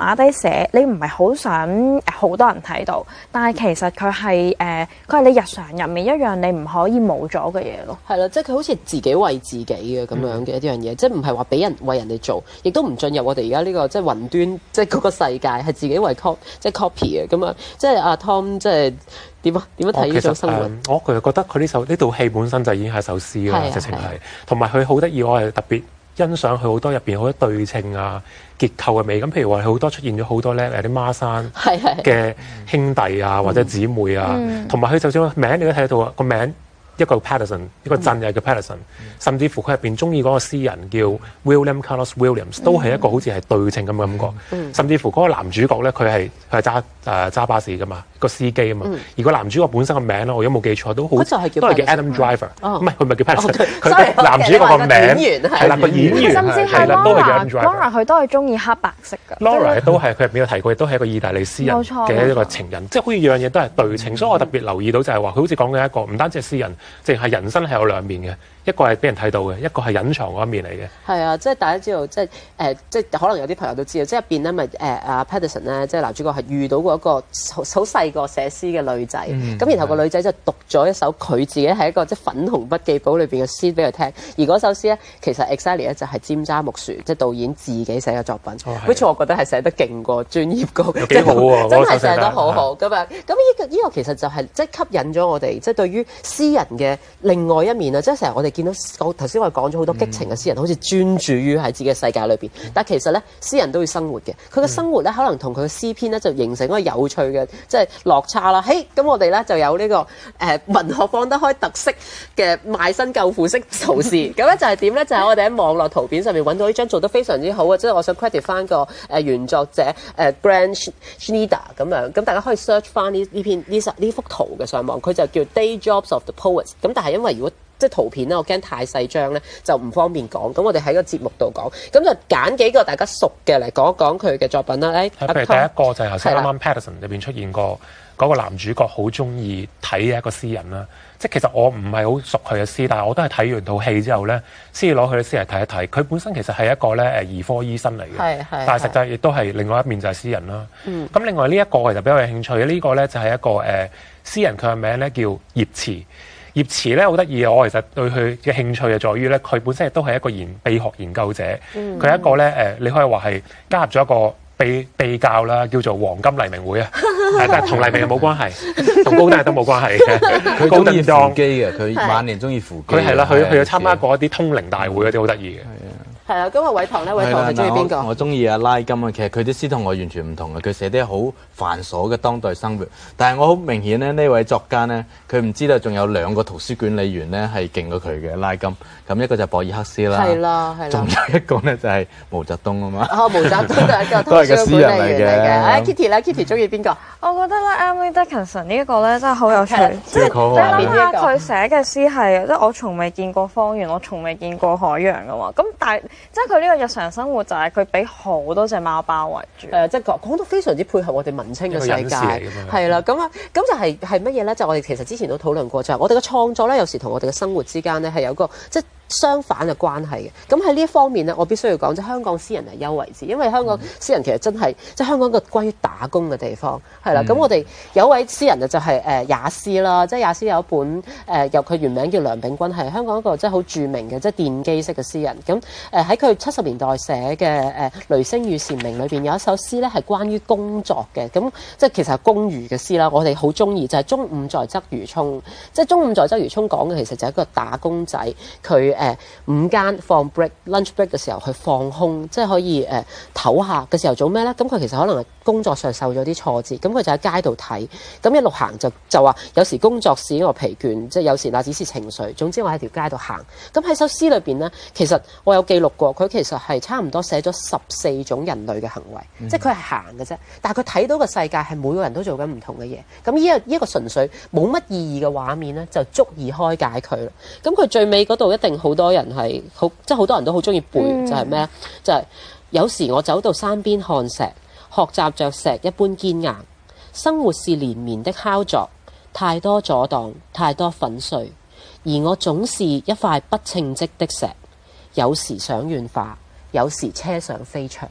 麻地寫，你唔係好想好多人睇到，但係其實佢係誒，佢係你日常入面一樣你唔可以冇咗嘅嘢咯。 係啦，即係佢好似自己為自己嘅咁樣嘅一樣嘢，嗯、即係唔係話俾人為人哋做，亦都唔進入我哋而家呢個即係雲端，即係嗰個世界係自己為 copy 即係 copy 嘅咁啊！即係阿 Tom 即係點啊？點樣睇呢種生活？ 我其實覺得佢呢首呢套戲本身就已經係首詩啦，直情係，同埋佢好得意，我係特別欣賞佢好多入邊好多對稱啊、結構嘅美。咁譬如話，佢好多出現咗好多咧誒啲孖生嘅兄弟啊，或者姊妹啊，同埋佢就算個名你都睇到個名。一個 Paterson， 一個鎮又叫 Paterson，、嗯、甚至乎佢入邊中意嗰個詩人叫 William Carlos Williams，、嗯、都係一個好似係對稱咁嘅感覺。嗯、甚至乎嗰個男主角咧，佢係佢係揸誒揸巴士噶嘛，個司機啊嘛。嗯、而個男主角本身個名咧，我如果冇記錯，都好都係叫 Adam Driver，唔係佢唔係叫 Paterson，佢男主角個名係啦個演員甚至係 Laura，Laura 佢都係中意黑白色㗎。 Laura 都係佢入邊有提過，亦都係一個意大利詩人嘅一個情人，即係好似樣嘢都係對稱。嗯、所以我特別留意到就係話，佢好似講緊一個唔單止係詩人。淨係人生係有兩面嘅，一個係俾人睇到嘅，一個係隱藏嗰一面嚟嘅。 係啊，即係大家知道，即係誒、呃，即係可能有啲朋友都知道，即係入邊咧，咪誒阿 Paterson 咧，即係男主角係遇到過一個好好細個寫詩嘅女仔，咁、嗯、然後個女仔就讀咗一首佢自己係一個即係粉紅筆記簿裏邊嘅詩俾佢聽，而嗰首詩咧其實 exactly 咧就係尖揸木樹，即係導演自己寫嘅作品，好似、哦、我覺得係寫得勁過專業個， 幾好喎， 真係寫得好好咁樣。咁呢個呢個其實就係即係吸引咗我哋，即係對於詩人嘅另外一面啊！即係成日我哋見到我頭先我哋講咗好多激情嘅詩人，嗯、好似專注於喺自己嘅世界裏邊。嗯、但係其實咧，詩人都要生活嘅。佢嘅生活咧，可能同佢嘅詩篇咧就形成一個有趣嘅即係落差啦。嘿，咁我哋咧就有呢、這個誒、呃、文學放得開特色嘅賣身救父式曹氏。咁咧就係點咧？就係、是、我哋喺網絡圖片上面揾到呢張做得非常之好嘅，即係我想 credit 翻個誒原作者誒、呃、Grant Schneider 咁樣。咁大家可以 search 翻呢呢篇呢呢幅圖嘅上網，佢就叫 Day Jobs of the Poets。咁但係因為如果即係圖片咧，我驚太細張咧，就唔方便講。咁我哋喺個節目度講，咁就揀幾個大家熟嘅嚟講一講佢嘅作品啦。誒， 譬如第一個就係頭先啱啱 Paterson 裏邊出現過嗰個男主角好中意睇嘅一個詩人啦。即係其實我唔係好熟佢嘅詩，但係我都係睇完套戲之後咧，先至攞佢嘅詩嚟睇一睇。佢本身其實係一個咧誒兒科醫生嚟嘅，但係實際亦都係另外一面就係詩人啦。咁、嗯、另外呢一個其實比較有興趣嘅呢、這個咧就係一個誒、呃、詩人，佢嘅名咧叫葉慈。葉慈咧好得意嘅，我其實對佢嘅興趣就在於咧，佢本身亦都係一個研秘學研究者，佢係、嗯、一個咧誒、呃，你可以話係加入咗一個秘秘教啦，叫做黃金黎明會啊，但係同黎明冇關係，同高登亦都冇關係嘅。佢中意扶乩嘅，佢晚年中意扶乩。 佢係啦，佢佢有參加過一啲通靈大會嗰啲，好得意嘅。 係啊，咁啊，偉棠咧，偉棠係中意邊個？ 我中意阿拉金啊，其實佢啲詩同我完全唔同嘅，佢寫啲好繁瑣嘅當代生活。但係我好明顯咧，呢位作家咧，佢唔知道仲有兩個圖書管理員咧係勁過佢嘅拉金。咁一個就係博爾克斯啦， 係啦，係啦。仲有一個咧就係毛澤東啊嘛。 哦，毛澤東都係一個圖書管理員嚟嘅。誒 Kitty 咧 ，Kitty 中意邊個？ 我覺得咧 Emily Dickinson 呢一個咧真係好有趣。即係你諗下佢寫嘅詩係，即係我從未見過荒原，我從未見過海洋噶嘛。咁但係即係佢呢個日常生活就係佢俾好多隻貓包圍住。誒，即係講講到非常之配合我哋文青嘅世界。係啦，咁啊，咁就係係乜嘢咧？就我哋其實之前都討論過，就係我哋嘅創作咧，有時同我哋嘅生活之間咧係有個即係相反嘅關係嘅。咁喺呢一方面咧，我必須要講，即係香港詩人係優為之，因為香港詩人其實真係即係香港一個關於打工嘅地方，係啦。咁、嗯、我哋有位詩人就係誒也斯啦，即係也斯有一本誒、呃、由佢原名叫梁秉鈞，係香港一個即係好著名嘅即係電機式嘅詩人。咁誒喺佢七十年代寫嘅誒《雷聲與蟬鳴》裏邊有一首詩咧係關於工作嘅，咁即係其實係工餘嘅詩啦。我哋好中意就係、是、中午在鰂魚涌，即係中午在鰂魚涌講嘅其實就係一個打工仔，佢誒、呃、午間放 break lunch break 嘅時候去放空，即係可以誒唞下嘅時候做咩咧？咁佢其實可能係工作上受咗啲挫折，咁佢就喺街度睇，咁一路行就就話有時工作使我疲倦，即係有時那只是情緒。總之我喺條街度行。咁喺首詩裏邊咧，其實我有記錄過，佢其實係差唔多寫咗十四種人類嘅行為，嗯、即係佢係行嘅啫。但係佢睇到個世界係每個人都做緊唔同嘅嘢。咁呢一呢一個純粹冇乜意義嘅畫面咧，就足以開解佢啦。咁佢最尾嗰度一定好多人係好，即係好多人都好中意背，嗯、就係咩？就係、是、有時我走到山邊看石，學習着石一般堅硬。生活是連綿的敲鑿，太多阻擋，太多粉碎，而我總是一塊不稱職的石。有時想軟化，有時車上飛翔。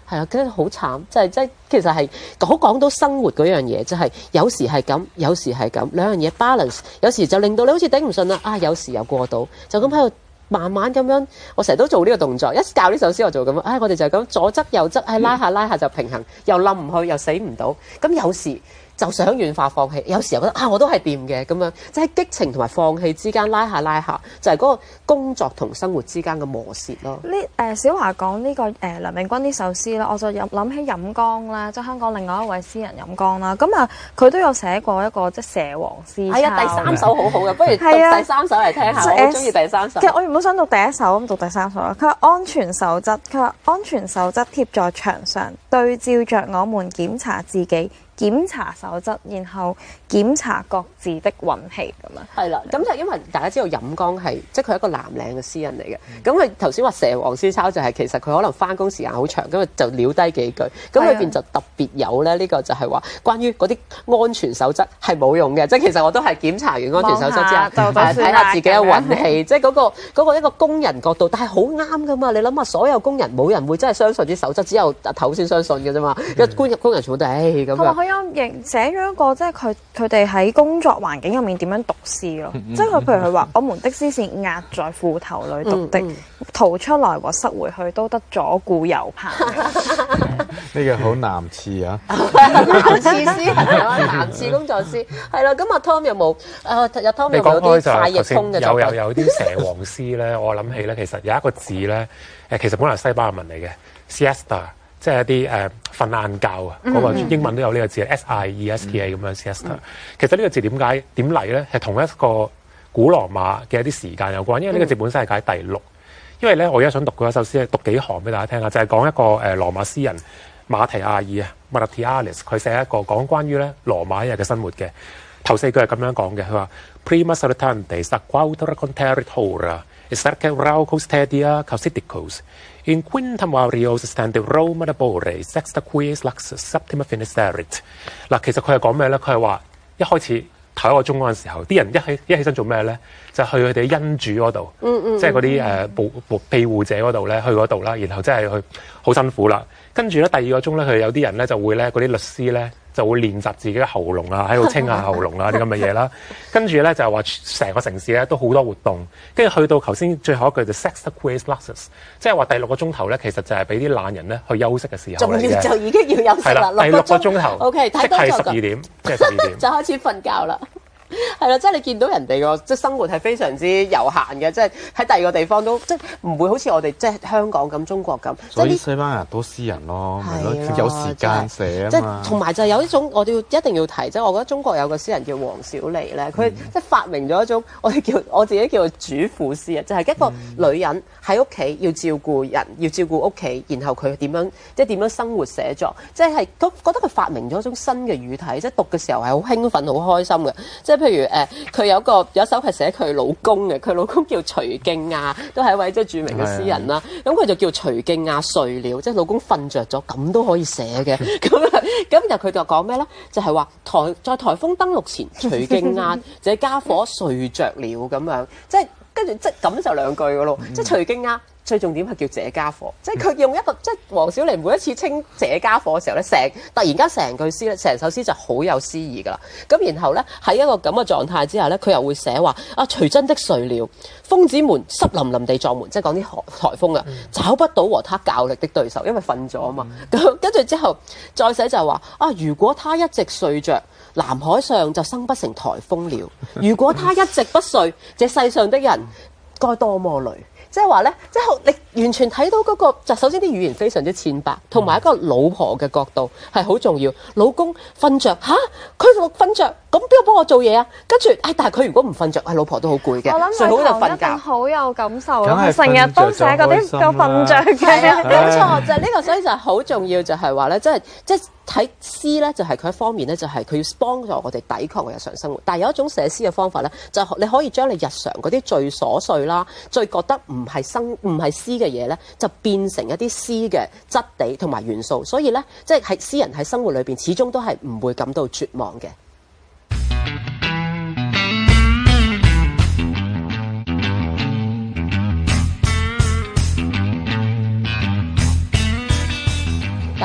係啊，跟住好慘，即係即係其實係好講到生活嗰樣嘢，就係、是、有時係咁，有時係咁，兩樣嘢 balance，有時就令到你好似頂唔順啦，啊有時又過到，就咁喺度慢慢咁樣，我成日都做呢個動作，一教呢首詩我做咁樣，唉、哎、我哋就係咁左側右側，唉拉下拉下就平衡，又冧唔去又死唔到，咁有時就想軟化放棄，有時又覺得啊我都係掂嘅咁樣，即係激情同埋放棄之間拉下拉下，就係、是、嗰個工作同生活之間嘅磨蝕咯。 呢誒、呃、小華講呢、這個誒、呃、梁秉鈞呢首詩咧，我就諗起飲江啦，即係香港另外一位詩人飲江啦。咁啊，佢都有寫過一個即係蛇王詩。 係啊，第三首好好嘅，不如讀第三首嚟聽下。我好中意第三首。 其實我原本想讀第一首，咁讀第三首啦。佢話安全守則，佢話安全守則貼在牆上，對照着我們檢查自己。檢查守則，然後檢查各自的運氣咁樣。 係啦，咁就因為大家知道飲江係即係佢係一個藍領嘅詩人嚟嘅。咁佢頭先話蛇王詩抄就係、是、其實佢可能翻工時間好長，咁佢就撩低幾句。咁裏邊就特別有咧呢、這個就係話關於嗰啲安全守則係冇用嘅。即係其實我都係檢查完安全守則之後，睇下自己嘅運氣。即係嗰個嗰、那個一個工人角度，但係好啱噶嘛。你諗下，所有工人冇人會真係相信啲守則，只有阿頭先相信嘅啫嘛。因為工人工人全部都係咁樣。 有認寫咗一個即係佢佢哋喺工作環境入面點樣讀詩咯，即係佢譬如佢話：我們的詩是壓在褲頭裏讀的，嗯嗯、逃出來和塞回去都得左顧右盼。 呢個好男廁啊！ 男廁詩係啊，男廁工作詩係啦。咁阿 Tom 有冇啊？阿 Tom 有冇有啲快譯通嘅？ 有有有啲蛇王詩咧，我諗起咧，其實有一個字咧，誒，其實本來係西班牙文嚟嘅 siesta。即係一啲誒瞓晏覺啊，嗰、那個英文都有呢個字 S I E S T A 咁樣 siesta。其實呢個字點解點嚟咧？係同一個古羅馬嘅一啲時間有關，因為呢個字本身係解第六。因為咧，我而家想讀嗰一首詩，讀幾行俾大家聽下，就係、是、講一個誒、呃、羅馬詩人馬提亞爾啊 Martialis， 佢寫一個講關於咧羅馬一日嘅生活嘅頭四句係咁樣講嘅，佢話 Prima salutante sa quautra conterit hora esserque raucos tedia causidicos in quintam varios stante Roma labore sexta quies laxus septima finisterit。 嗱，其實佢係講咩咧？佢係話一開始頭一個鐘嗰陣時候，啲人一起一起身做咩咧？就去佢哋恩主嗰度，嗯嗯即係嗰啲誒保保庇護者嗰度咧，去嗰度啦，然後即係去好辛苦啦。跟住咧，第二個鐘咧，佢有啲人咧就會咧，嗰啲律師咧就會練習自己嘅喉嚨啊，喺度清下喉嚨啊啲咁嘅嘢啦。跟住咧就係話成個城市咧都好多活動。跟住去到頭先最後一句就 sexta quies laxus， 即係話第六個鐘頭咧，其實就係俾啲懶人咧去休息嘅時候嚟嘅。 就已經要休息啦， 第六個鐘頭。 OK， 即係十二點，即係十二點就開始瞓覺啦。係啦，即係你見到人哋個即係生活係非常之悠閒嘅，即係喺第二個地方都即係唔會好似我哋即係香港咁、中國咁。 所以西班牙多詩人咯，咪咯，有時間寫啊嘛。 同埋就係有一種我哋要一定要提，即係我覺得中國有個詩人叫黃小妮咧，佢即係發明咗一種我哋叫我自己叫做主婦詩啊，就係、是、一個女人喺屋企要照顧人，要照顧屋企，然後佢點樣即係點樣生活寫作，即係覺覺得佢發明咗一種新嘅語體，即係讀嘅時候係好興奮、好開心嘅，即係。譬如誒，佢、呃、有個有一首係寫佢老公嘅，佢老公叫徐敬亞，都係一位即係著名嘅詩人啦。咁佢就叫徐敬亞睡了，即係老公瞓着咗，咁都可以寫嘅。咁咁就佢就講咩咧？就係、是、話台在颱風登陸前，徐敬亞這家伙睡着了咁樣，即係跟住即係咁就兩句嘅咯。即係徐敬亞。最重點係叫這家伙，即係佢用一個即係黃小妮每一次稱這家伙嘅時候咧，成突然間成句詩咧，成首詩就好有詩意㗎啦。咁然後咧喺一個咁嘅狀態之下咧，佢又會寫話啊徐真的睡了，瘋子們濕淋淋地撞門，即係講啲颱風啊，嗯、找不到和他較力的對手，因為瞓咗啊嘛。咁跟住之後再寫就係話啊，如果他一直睡着，南海上就生不成颱風了；如果他一直不睡，這世上的人該多麼累。即係話咧，即係你完全睇到嗰、那個就首先啲語言非常之淺白，同埋一個老婆嘅角度係好重要。老公瞓着，吓，佢瞓着，咁邊個幫我做嘢啊？跟住，哎，但係佢如果唔瞓着，係老婆都好攰嘅，最好就瞓覺。 好有感受咯，成日都寫嗰啲夠瞓着嘅。 冇錯，就係、是、呢個，所以就係好重要，就係話咧，即係即係睇詩咧，就係佢一方面咧，就係佢要幫助我哋抵抗日常生活。但係有一種寫詩嘅方法咧，就係你可以將你日常嗰啲最瑣碎啦，最覺得唔係生唔係詩嘅嘢咧，就變成一啲詩嘅質地同埋元素。所以咧，即係喺詩人喺生活裏邊，始終都係唔會感到絕望嘅。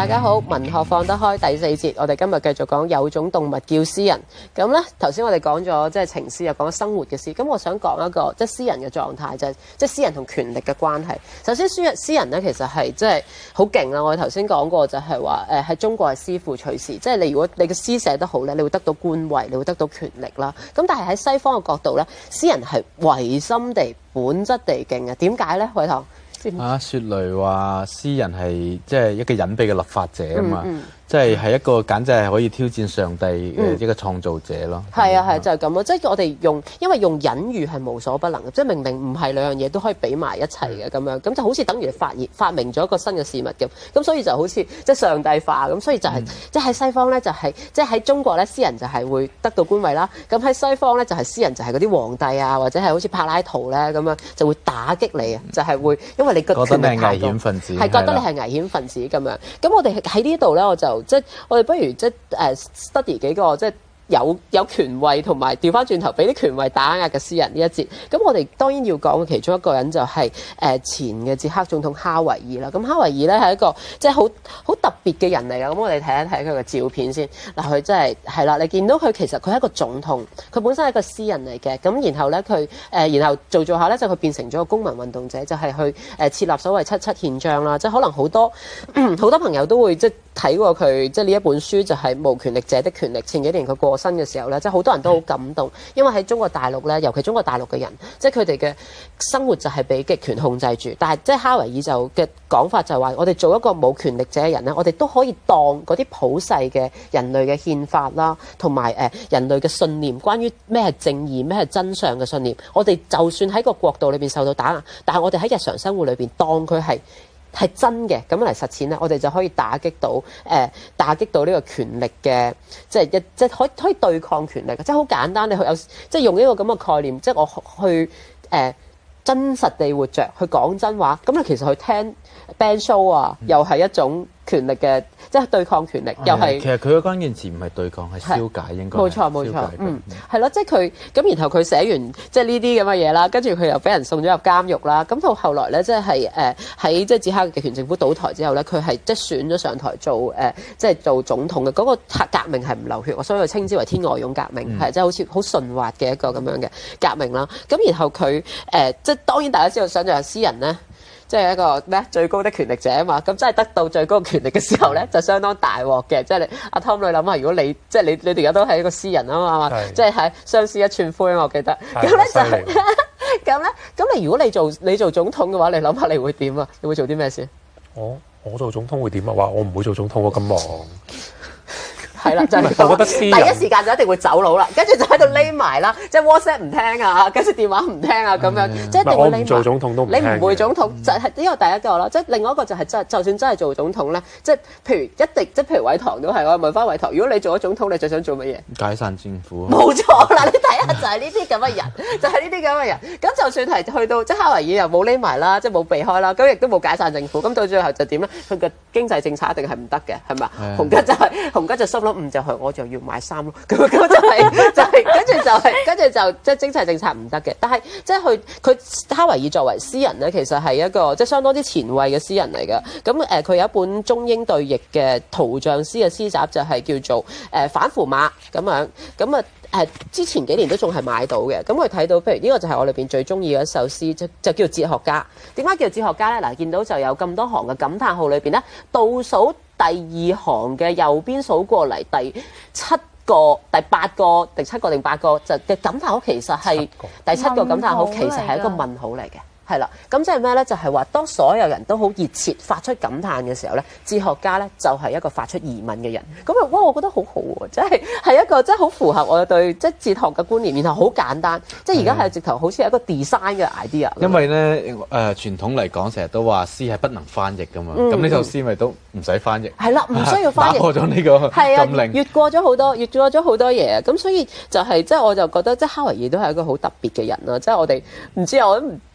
大家好，文學放得開第四節，我哋今日繼續講有種動物叫詩人。咁呢，頭先我哋講咗即係情詩，又講咗生活嘅詩。咁我想講一個即係詩人嘅狀態，就係即係詩人同權力嘅關係。首先，詩人詩人呢其實係即係好勁啦。我哋頭先講過就係話誒喺中國係詩賦取士，即係你如果你嘅詩寫得好呢，你會得到官位，你會得到權力啦。咁但係喺西方嘅角度呢，詩人係唯心地、本質地勁嘅。點解呢？偉棠？ 啊，雪雷話詩人係即係一個隱秘嘅立法者啊嘛。嗯嗯即係係一個簡直係可以挑戰上帝嘅一個創造者咯。 係、嗯、啊係就係咁咯，即係我哋用，因為用隱喻係無所不能嘅，即係明明唔係兩樣嘢都可以俾埋一齊嘅咁樣，咁就好似等於發現發明咗一個新嘅事物咁，咁所以就好似即係上帝化咁，所以就係、是嗯、即係喺西方咧就係、是、即係喺中國咧詩人就係會得到官位啦，咁喺西方咧就係、是、詩人就係嗰啲皇帝啊或者係好似柏拉圖咧咁樣就會打擊你啊，就係、是、會因為你個覺得你係危險分子， 係覺得你係危險分子咁樣，咁我哋喺呢度咧我就即係我哋不如。即係誒 study 幾個即係有有權位同埋調翻轉頭俾啲權位打壓嘅詩人呢一節，咁我哋當然要講嘅其中一個人就係、是、誒、呃、前嘅捷克總統哈維爾啦。咁哈維爾咧係一個即係好好特別嘅人嚟㗎。咁我哋睇一睇佢嘅照片先。嗱，佢真係係啦，你見到佢其實佢係一個總統，佢本身係一個詩人嚟嘅。咁然後咧佢誒然後做做下咧就佢變成咗個公民運動者，就係、是、去誒、呃、設立所謂七七憲章啦。即係可能好多好、嗯、多朋友都會即係睇過佢即係呢一本書就係、是《無權力者的權力》。前幾年佢過身嘅時候咧，即係好多人都好感動，因為喺中國大陸咧，尤其中國大陸嘅人，即係佢哋嘅生活就係被極權控制住。但係即係哈維爾就嘅講法就係話，我哋做一個冇權力者嘅人咧，我哋都可以當嗰啲普世嘅人類嘅憲法啦，同埋誒人類嘅信念，關於咩係正義、咩係真相嘅信念，我哋就算喺個國度裏邊受到打壓，但係我哋喺日常生活裏邊當佢係係真嘅咁樣嚟實踐咧，我哋就可以打擊到誒、呃、打擊到呢個權力嘅，即係一即係可以可以對抗權力嘅，即係好簡單。你去有即係用呢個咁嘅概念，即係我去誒、呃、真實地活着，去講真話。咁你其實去聽 band show 啊，又係一種權力嘅，即係對抗權力，又係其實佢嘅關鍵詞唔係對抗，係消解應該。冇錯冇錯，嗯，係咯，即係佢咁，然後佢寫完即係呢啲咁嘅嘢啦，跟住佢又俾人送咗入監獄啦。咁到後來咧，即係誒喺即係捷克嘅極權政府倒台之後咧，佢係即係選咗上台做誒、呃，即係做總統嘅。嗰、那個革命係唔流血，所以佢稱之為天鵝絨革命，係、嗯、即係好似好順滑嘅一個咁樣嘅革命啦。咁然後佢誒、呃、即係當然大家知道，想像詩人咧。即係一個咩最高的權力者啊嘛，咁真係得到最高權力嘅時候咧，就相當大鑊嘅。即係你阿 Tom 你諗下，如果你即係你你哋而家都係一個詩人啊嘛，即係喺相思一寸灰，我記得。咁咧就係咁咧，咁你如果你做你做總統嘅話，你諗下你會點啊？你會做啲咩事？ 我我做總統會點啊？話我唔會做總統，我咁忙。 係啦，就係、 是、我覺得詩人第一時間就一定會走佬啦，跟住就喺度匿埋啦，即係 WhatsApp 唔聽啊，跟住電話唔聽啊，咁樣、嗯、即係一定會匿埋。我唔做總統都唔聽。你唔會總統、嗯、就係呢個第一個啦，即係另外一個就係、是、真，就算真係做總統咧，即係譬如一定，即係譬如偉棠都係，我問翻偉棠，如果你做咗總統，你最想做乜嘢？ 解散政府。 冇錯啦，你睇下就係呢啲咁嘅人，就係呢啲咁嘅人。咁就算係去到即係哈維爾又冇匿埋啦，即係冇避開啦，咁亦都冇解散政府。咁到最後就點咧？佢嘅經濟政策一定係唔得嘅，係咪？洪吉就係、是、洪吉就心諗，嗯就係我就。要買衫咯，咁咁就係、是、就係、是，跟住就係、是，跟住就即係經濟政策唔得嘅。但係即係佢佢哈維爾作為詩人咧，其實係一個即係相當之前衛嘅詩人嚟嘅。咁誒，佢、呃、有一本中英對譯嘅圖像詩嘅詩集，就係叫做誒、呃、反符碼咁樣。咁啊誒，之前幾年都仲係買到嘅。咁佢睇到，譬如呢個就係我裏邊最中意嘅一首詩，就就叫做哲學家。點解叫哲學家咧？嗱，見到就有咁多行嘅感嘆號裏邊咧，倒數第二行嘅右邊數過嚟第七個、第八個、第七個定八個就嘅感嘆號，其實係第七個感嘆號，其實係一個問號嚟嘅。係啦，咁即係咩咧？就係、是、話當所有人都好熱切發出感嘆嘅時候咧，哲學家咧就係、是、一個發出疑問嘅人。咁啊，哇！我覺得好好喎，即係係一個即係好符合我對即係哲學嘅觀念，然後好簡單，即係而家係直頭好似一個 design 嘅 idea。因為咧誒、呃、傳統嚟講，成日都話詩係不能翻譯噶嘛，咁呢首詩咪都唔使翻譯。係啦，唔需要翻譯。打破咗呢個禁令，越過咗好多，越過咗好多嘢。咁所以就係、是、即係我就覺得即係哈維爾都係一個好特別嘅人啦。即係我哋唔知我都我都。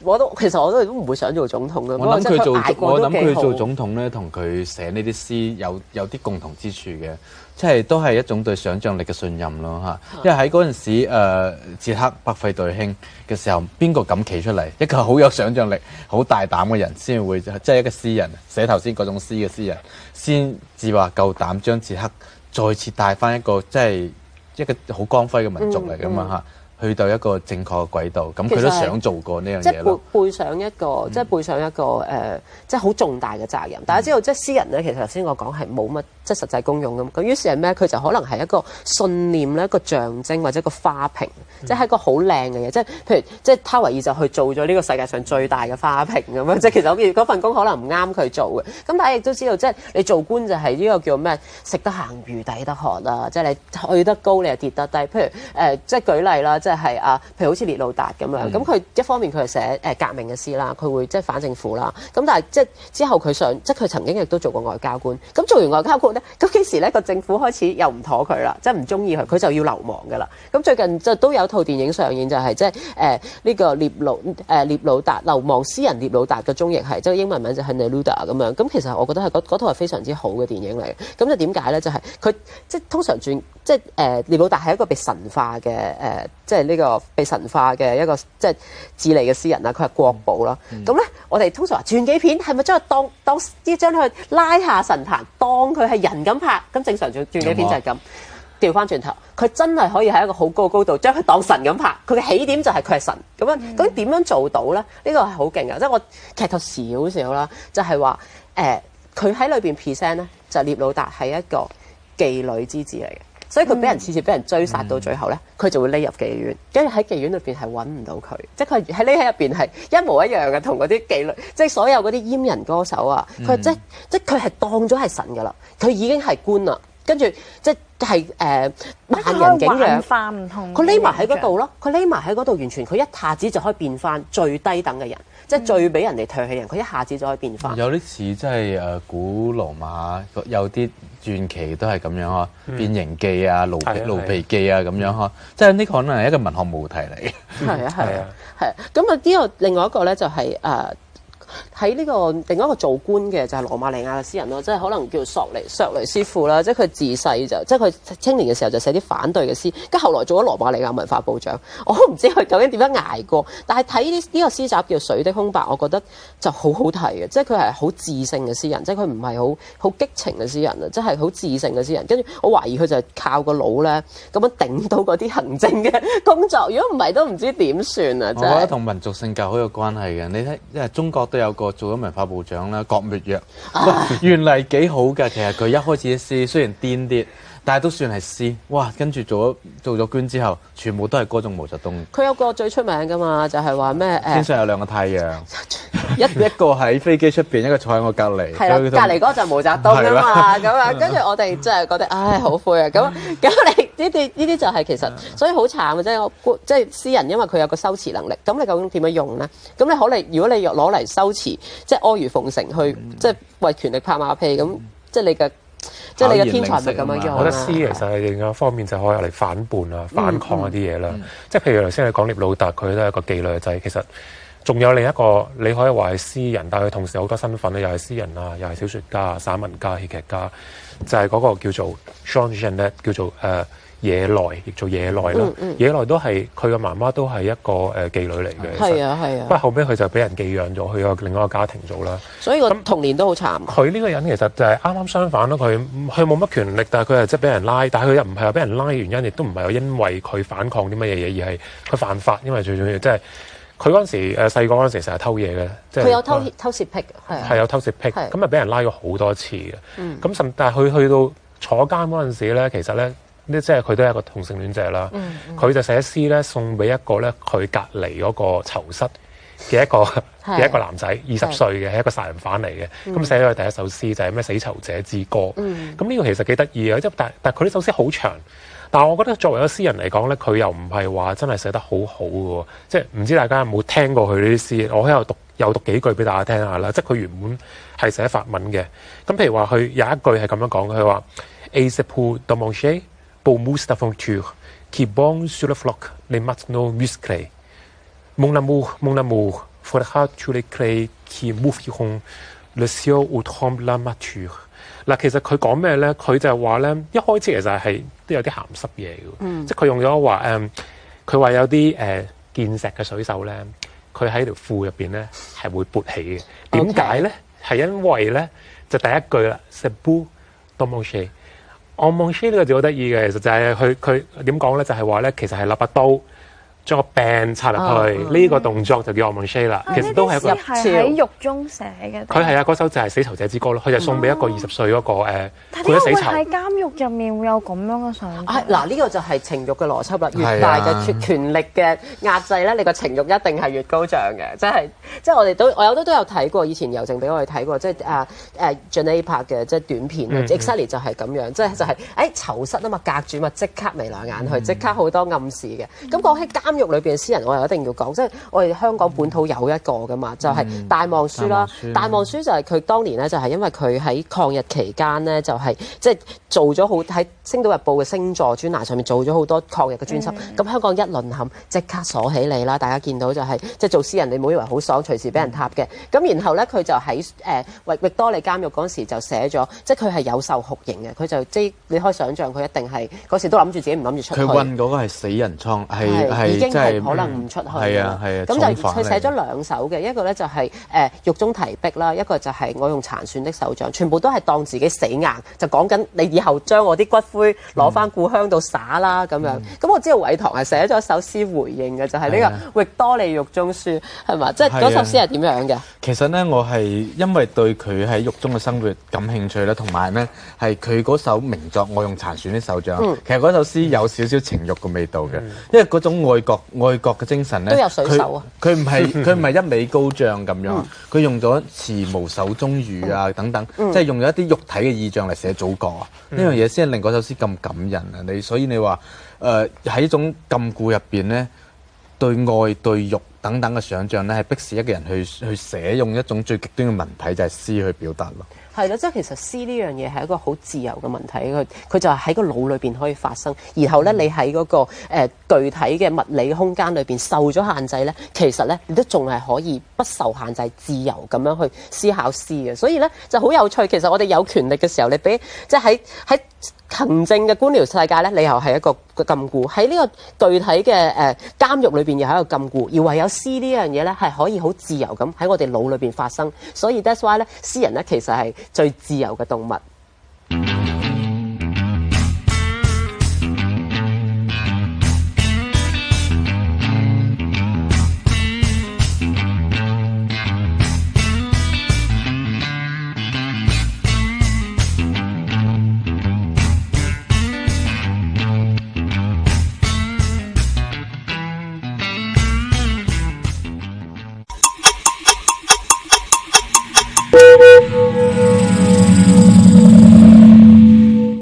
其實我都都唔會想做總統嘅。 我諗佢做我諗佢做總總統咧，同佢寫呢啲詩有有啲共同之處嘅，即係都係一種對想像力嘅信任咯嚇。因為喺嗰陣時誒捷克百廢待興嘅時候，邊個敢企出嚟？一個好有想像力、好大膽嘅人先會，即係一個詩人寫頭先嗰種詩嘅詩人，先至話夠膽將捷克再次帶翻一個即係一個好光輝嘅民族嚟㗎嘛嚇。去到一個正確嘅軌道，咁佢都想做過呢樣嘢咯。 即係背背上一個，嗯、即係背上一個誒、呃，即係好重大嘅責任。大家知道，即係詩人咧，其實頭先我講係冇乜即係實際功用咁。咁於是係咩？佢就可能係一個信念咧，一個象徵或者一個花瓶，嗯、即係一個好靚嘅嘢。即係譬如，即係他維爾就去做咗呢個世界上最大嘅花瓶咁樣。即係其實好似嗰份工可能唔啱佢做嘅。咁大家亦都知道，即係你做官就係呢個叫咩？食得鹹魚抵得渴啦。即係你去得高，你又跌得低。譬如誒、呃，即係舉例啦。即係啊，譬如好似列魯達咁樣，咁佢、嗯、一方面佢係寫誒革命嘅詩啦，佢會即係反政府啦。咁但係即係之後佢上，即係佢曾經亦都做過外交官。咁做完外交官咧，咁幾時咧個政府開始又唔妥佢啦，即係唔中意佢，佢就要流亡噶啦。咁最近就都有套電影上映，就係即係誒呢個列魯誒列魯達流亡詩人列魯達嘅中譯係即係英文名就係 Neruda 咁樣。咁其實我覺得係嗰套係非常之好嘅電影嚟嘅。咁就點解咧？就係、是、佢即係通常轉即係誒列魯達係一個被神化嘅誒、呃，即係呢、這個。被神化嘅一個即係智利嘅詩人啦，佢係國寶啦。咁咧、嗯，我哋通常話傳記片係咪將佢當當啲將佢拉下神壇，當佢係人咁拍？咁正常做傳記片就係咁。調翻轉頭，佢真係可以喺一個好高高度將佢當神咁拍。佢嘅起點就係佢係神咁樣。咁究竟點樣做到咧？呢、這個係好勁嘅。即係我劇透少少啦，就係話誒，佢喺裏邊 present 咧，就列魯達係一個妓女之子嚟嘅。所以佢俾人次次俾人追殺到最後咧，佢、嗯、就會匿入妓院，跟住喺妓院裏邊係揾唔到佢，即係佢喺匿喺入邊係一模一樣嘅，同嗰啲妓女，即係所有嗰啲閹人歌手啊，佢、嗯、即即係佢係當咗係神㗎啦，佢已經係官啦，跟住即係誒萬人景仰，佢匿埋喺嗰度咯，佢匿埋喺嗰度，完全佢一下子就可以變翻最低等嘅人。即係最俾人哋唾棄人，佢一下子就可以變化。有啲似即係誒古羅馬有啲傳奇都係咁樣呵，嗯、變形記啊、盧皮盧皮記啊咁樣呵，即係呢個可能係一個文學母題嚟。係啊係啊係啊，咁啊呢個另外一個咧就係、是、誒。呃喺呢、這個另外一個做官嘅就係羅馬尼亞嘅詩人咯，即係可能叫索尼索雷斯庫啦，即係佢自細就即係佢青年嘅時候就寫啲反對嘅詩，跟住後來做咗羅馬尼亞文化部長，我都唔知佢究竟點樣捱過。但係睇呢呢個詩集叫《水的空白》，我覺得就好好睇嘅，即係佢係好智性嘅詩人，即係佢唔係好好激情嘅詩人啊，即係好智性嘅詩人。跟住我懷疑佢就係靠個腦咧咁樣頂到嗰啲行政嘅工作，如果唔係都唔知點算啊！我覺得同民族性格好有關係嘅。你睇，因為中國都有個做咗文化部長啦，郭沫若，哇，原嚟幾好㗎。其實佢一開始啲詩雖然癲啲，但係都算係詩。哇，跟住做咗做咗官之後，全部都係歌頌毛澤東。佢有個最出名㗎嘛，就係話咩誒？天上有兩個太陽，一一個喺飛機出邊，一個坐喺我隔離。係啦，隔離嗰個就毛澤東啊嘛，咁啊，跟住我哋真係覺得，唉，好灰啊！咁咁你呢啲呢啲就係其實，所以好慘嘅啫。我即係詩人，因為佢有個修辭能力，咁你究竟點樣用咧？咁你可能如果你若攞嚟修辭，即係阿諛奉承去，即係為權力拍馬屁咁，即係你嘅。即係你嘅天才咪咁樣用。我覺得詩其實係另一方面就可以嚟反叛啊、反抗嗰啲嘢啦。即係譬如頭先你講列魯達，佢都係一個妓女嘅仔。其實仲有另一個你可以話係詩人，但係佢同時好多身份咧，又係詩人啊，又係小説家、散文家、戲劇家，就係、是、嗰個叫做 Jean Genet，叫做誒。呃野內，亦做野內啦。嗯嗯、野內都係佢嘅媽媽都係一個誒、呃、妓女嚟嘅。係啊係啊。不過後尾佢就俾人寄養咗去個另外一個家庭做啦。所以個童年都好慘。佢呢個人其實就係啱啱相反咯。佢佢冇乜權力，但係佢係即係俾人拉。但係佢又唔係話俾人拉嘅原因，亦都唔係因為佢反抗啲乜嘢嘢，而係佢犯法。因為最重要即係佢嗰陣時誒細個嗰陣時成日偷嘢嘅。即係佢有偷偷竊癖係係有偷竊癖，咁啊俾人拉咗好多次嘅。咁甚、嗯、但係佢去到坐監嗰陣時咧，其實咧。呢即係佢都係一個同性戀者啦，佢、嗯嗯、就寫詩咧送俾一個咧佢隔離嗰個囚室嘅一個嘅是一個男仔，二十歲嘅係一個殺人犯嚟嘅，咁、嗯、寫咗佢第一首詩就係咩死囚者之歌，咁呢、嗯、個其實幾得意嘅，即但但佢呢首詩好長，但係我覺得作為一個詩人嚟講咧，佢又唔係話真係寫得好好嘅，即係唔知大家有冇聽過佢呢啲詩，我喺度讀又讀幾句俾大家聽下啦，即係佢原本係寫法文嘅，咁譬如話佢有一句係咁樣講，佢話 Et c'est pour demander Pour mousse d'aventure, qui bondent sur le floc, les matelots musclés. Mon amour, mon amour, faudra tous les clés qui moufieront le ciel où tremble la nature。嗱，其實佢講咩咧？佢就係話咧，一開始其實係都有啲鹹濕嘢嘅，嗯、即係佢用咗話誒，佢、嗯、話有啲誒、呃、健碩嘅水手咧，佢喺條褲入邊咧係會勃起嘅。點解咧？係因為咧就第一句啦 c'est beau dans mon chez。en mon chez 呢個字好得意嘅，其實就係佢佢點講咧？就係話咧，其實係立把刀。將個病插入去，呢、嗯、個動作就叫 en manché 啦。其實都係一個係喺獄中寫嘅。 佢係啊，嗰首就係《死囚者之歌》咯。佢就送俾一個二十歲嗰、那個誒， 判咗、嗯呃、死囚。喺監獄入面會有咁樣嘅想法。 嗱、啊，呢、這個就係情慾嘅邏輯啦。越大嘅權力嘅壓制咧，你個情慾一定係越高漲嘅。即係即係我哋都我有都都有睇過，以前郵政俾我哋睇過，即係啊誒 Janae 拍嘅即係短片、嗯、exactly 就係咁樣，即係就係、是、誒、哎、囚室啊嘛，隔住嘛，即刻眉來眼去，即刻好多暗示嘅。咁講起監獄裏邊嘅詩人，我一定要講，即係我哋香港本土有一個噶嘛，就係、是、戴望舒啦。戴望舒就係佢當年咧，就係因為佢喺抗日期間咧，就係即係做咗好喺《星島日報》嘅星座專欄上面做咗好多抗日嘅專輯。咁、嗯、香港一淪陷，即刻鎖起你啦！大家見到就係、是、即係做詩人，你唔好以為好爽，隨時俾人撻嘅。咁、嗯、然後咧，佢就喺誒域域多利監獄嗰陣時就寫咗，即係佢係有受酷刑嘅。佢就即係你可以想象，佢一定係嗰時都諗住自己唔諗住出去。佢運嗰個係死人倉，係係已經係可能。 嗯唔出去， 係啊係啊， 咁就佢寫咗兩首嘅，一個咧就係誒獄中提壁啦，一個就係我用殘損的手掌，全部都係當自己死硬，就講緊你以後將我啲骨灰攞翻故鄉度撒啦咁樣。咁、嗯、我知道偉棠係寫咗一首詩回應嘅，就係、是、呢個域多利獄中書係嘛？即係嗰首詩係點樣嘅？ 其實咧，我係因為對佢喺獄中嘅生活感興趣啦，同埋咧係佢嗰首名作《我用殘損的手掌》嗯。其實嗰首詩有少少情慾嘅味道嘅、嗯，因為嗰種愛國愛國嘅精神咧， 都有水手啊！ 佢唔係佢唔係一味高漲咁樣，佢、嗯、用咗慈無手中雨啊等等，嗯、即係用咗一啲肉體嘅意象嚟寫祖國啊！呢、嗯、樣嘢先令嗰首詩咁感人啊！你所以你話誒喺一種禁錮入邊咧，對愛對欲等等嘅想像咧，係迫使一個人去去寫，用一種最極端嘅文體就係詩去表達咯。 係啦，即係其實詩呢樣嘢係一個好自由嘅問題，佢佢就係喺個腦裏邊可以發生，然後咧你喺嗰、那個、呃、具體嘅物理空間裏邊受咗限制咧，其實咧你都仲係可以不受限制、自由咁樣去思考詩嘅，所以咧就好有趣。其實我哋有權力嘅時候，你俾即係喺喺行政嘅官僚世界咧，你又係一個禁錮；喺呢個具體嘅誒、呃、監獄裏邊又係一個禁錮，而唯有詩呢樣嘢咧係可以好自由咁喺我哋腦裏邊發生，所以 that's why 咧詩人咧其實係最自由嘅動物。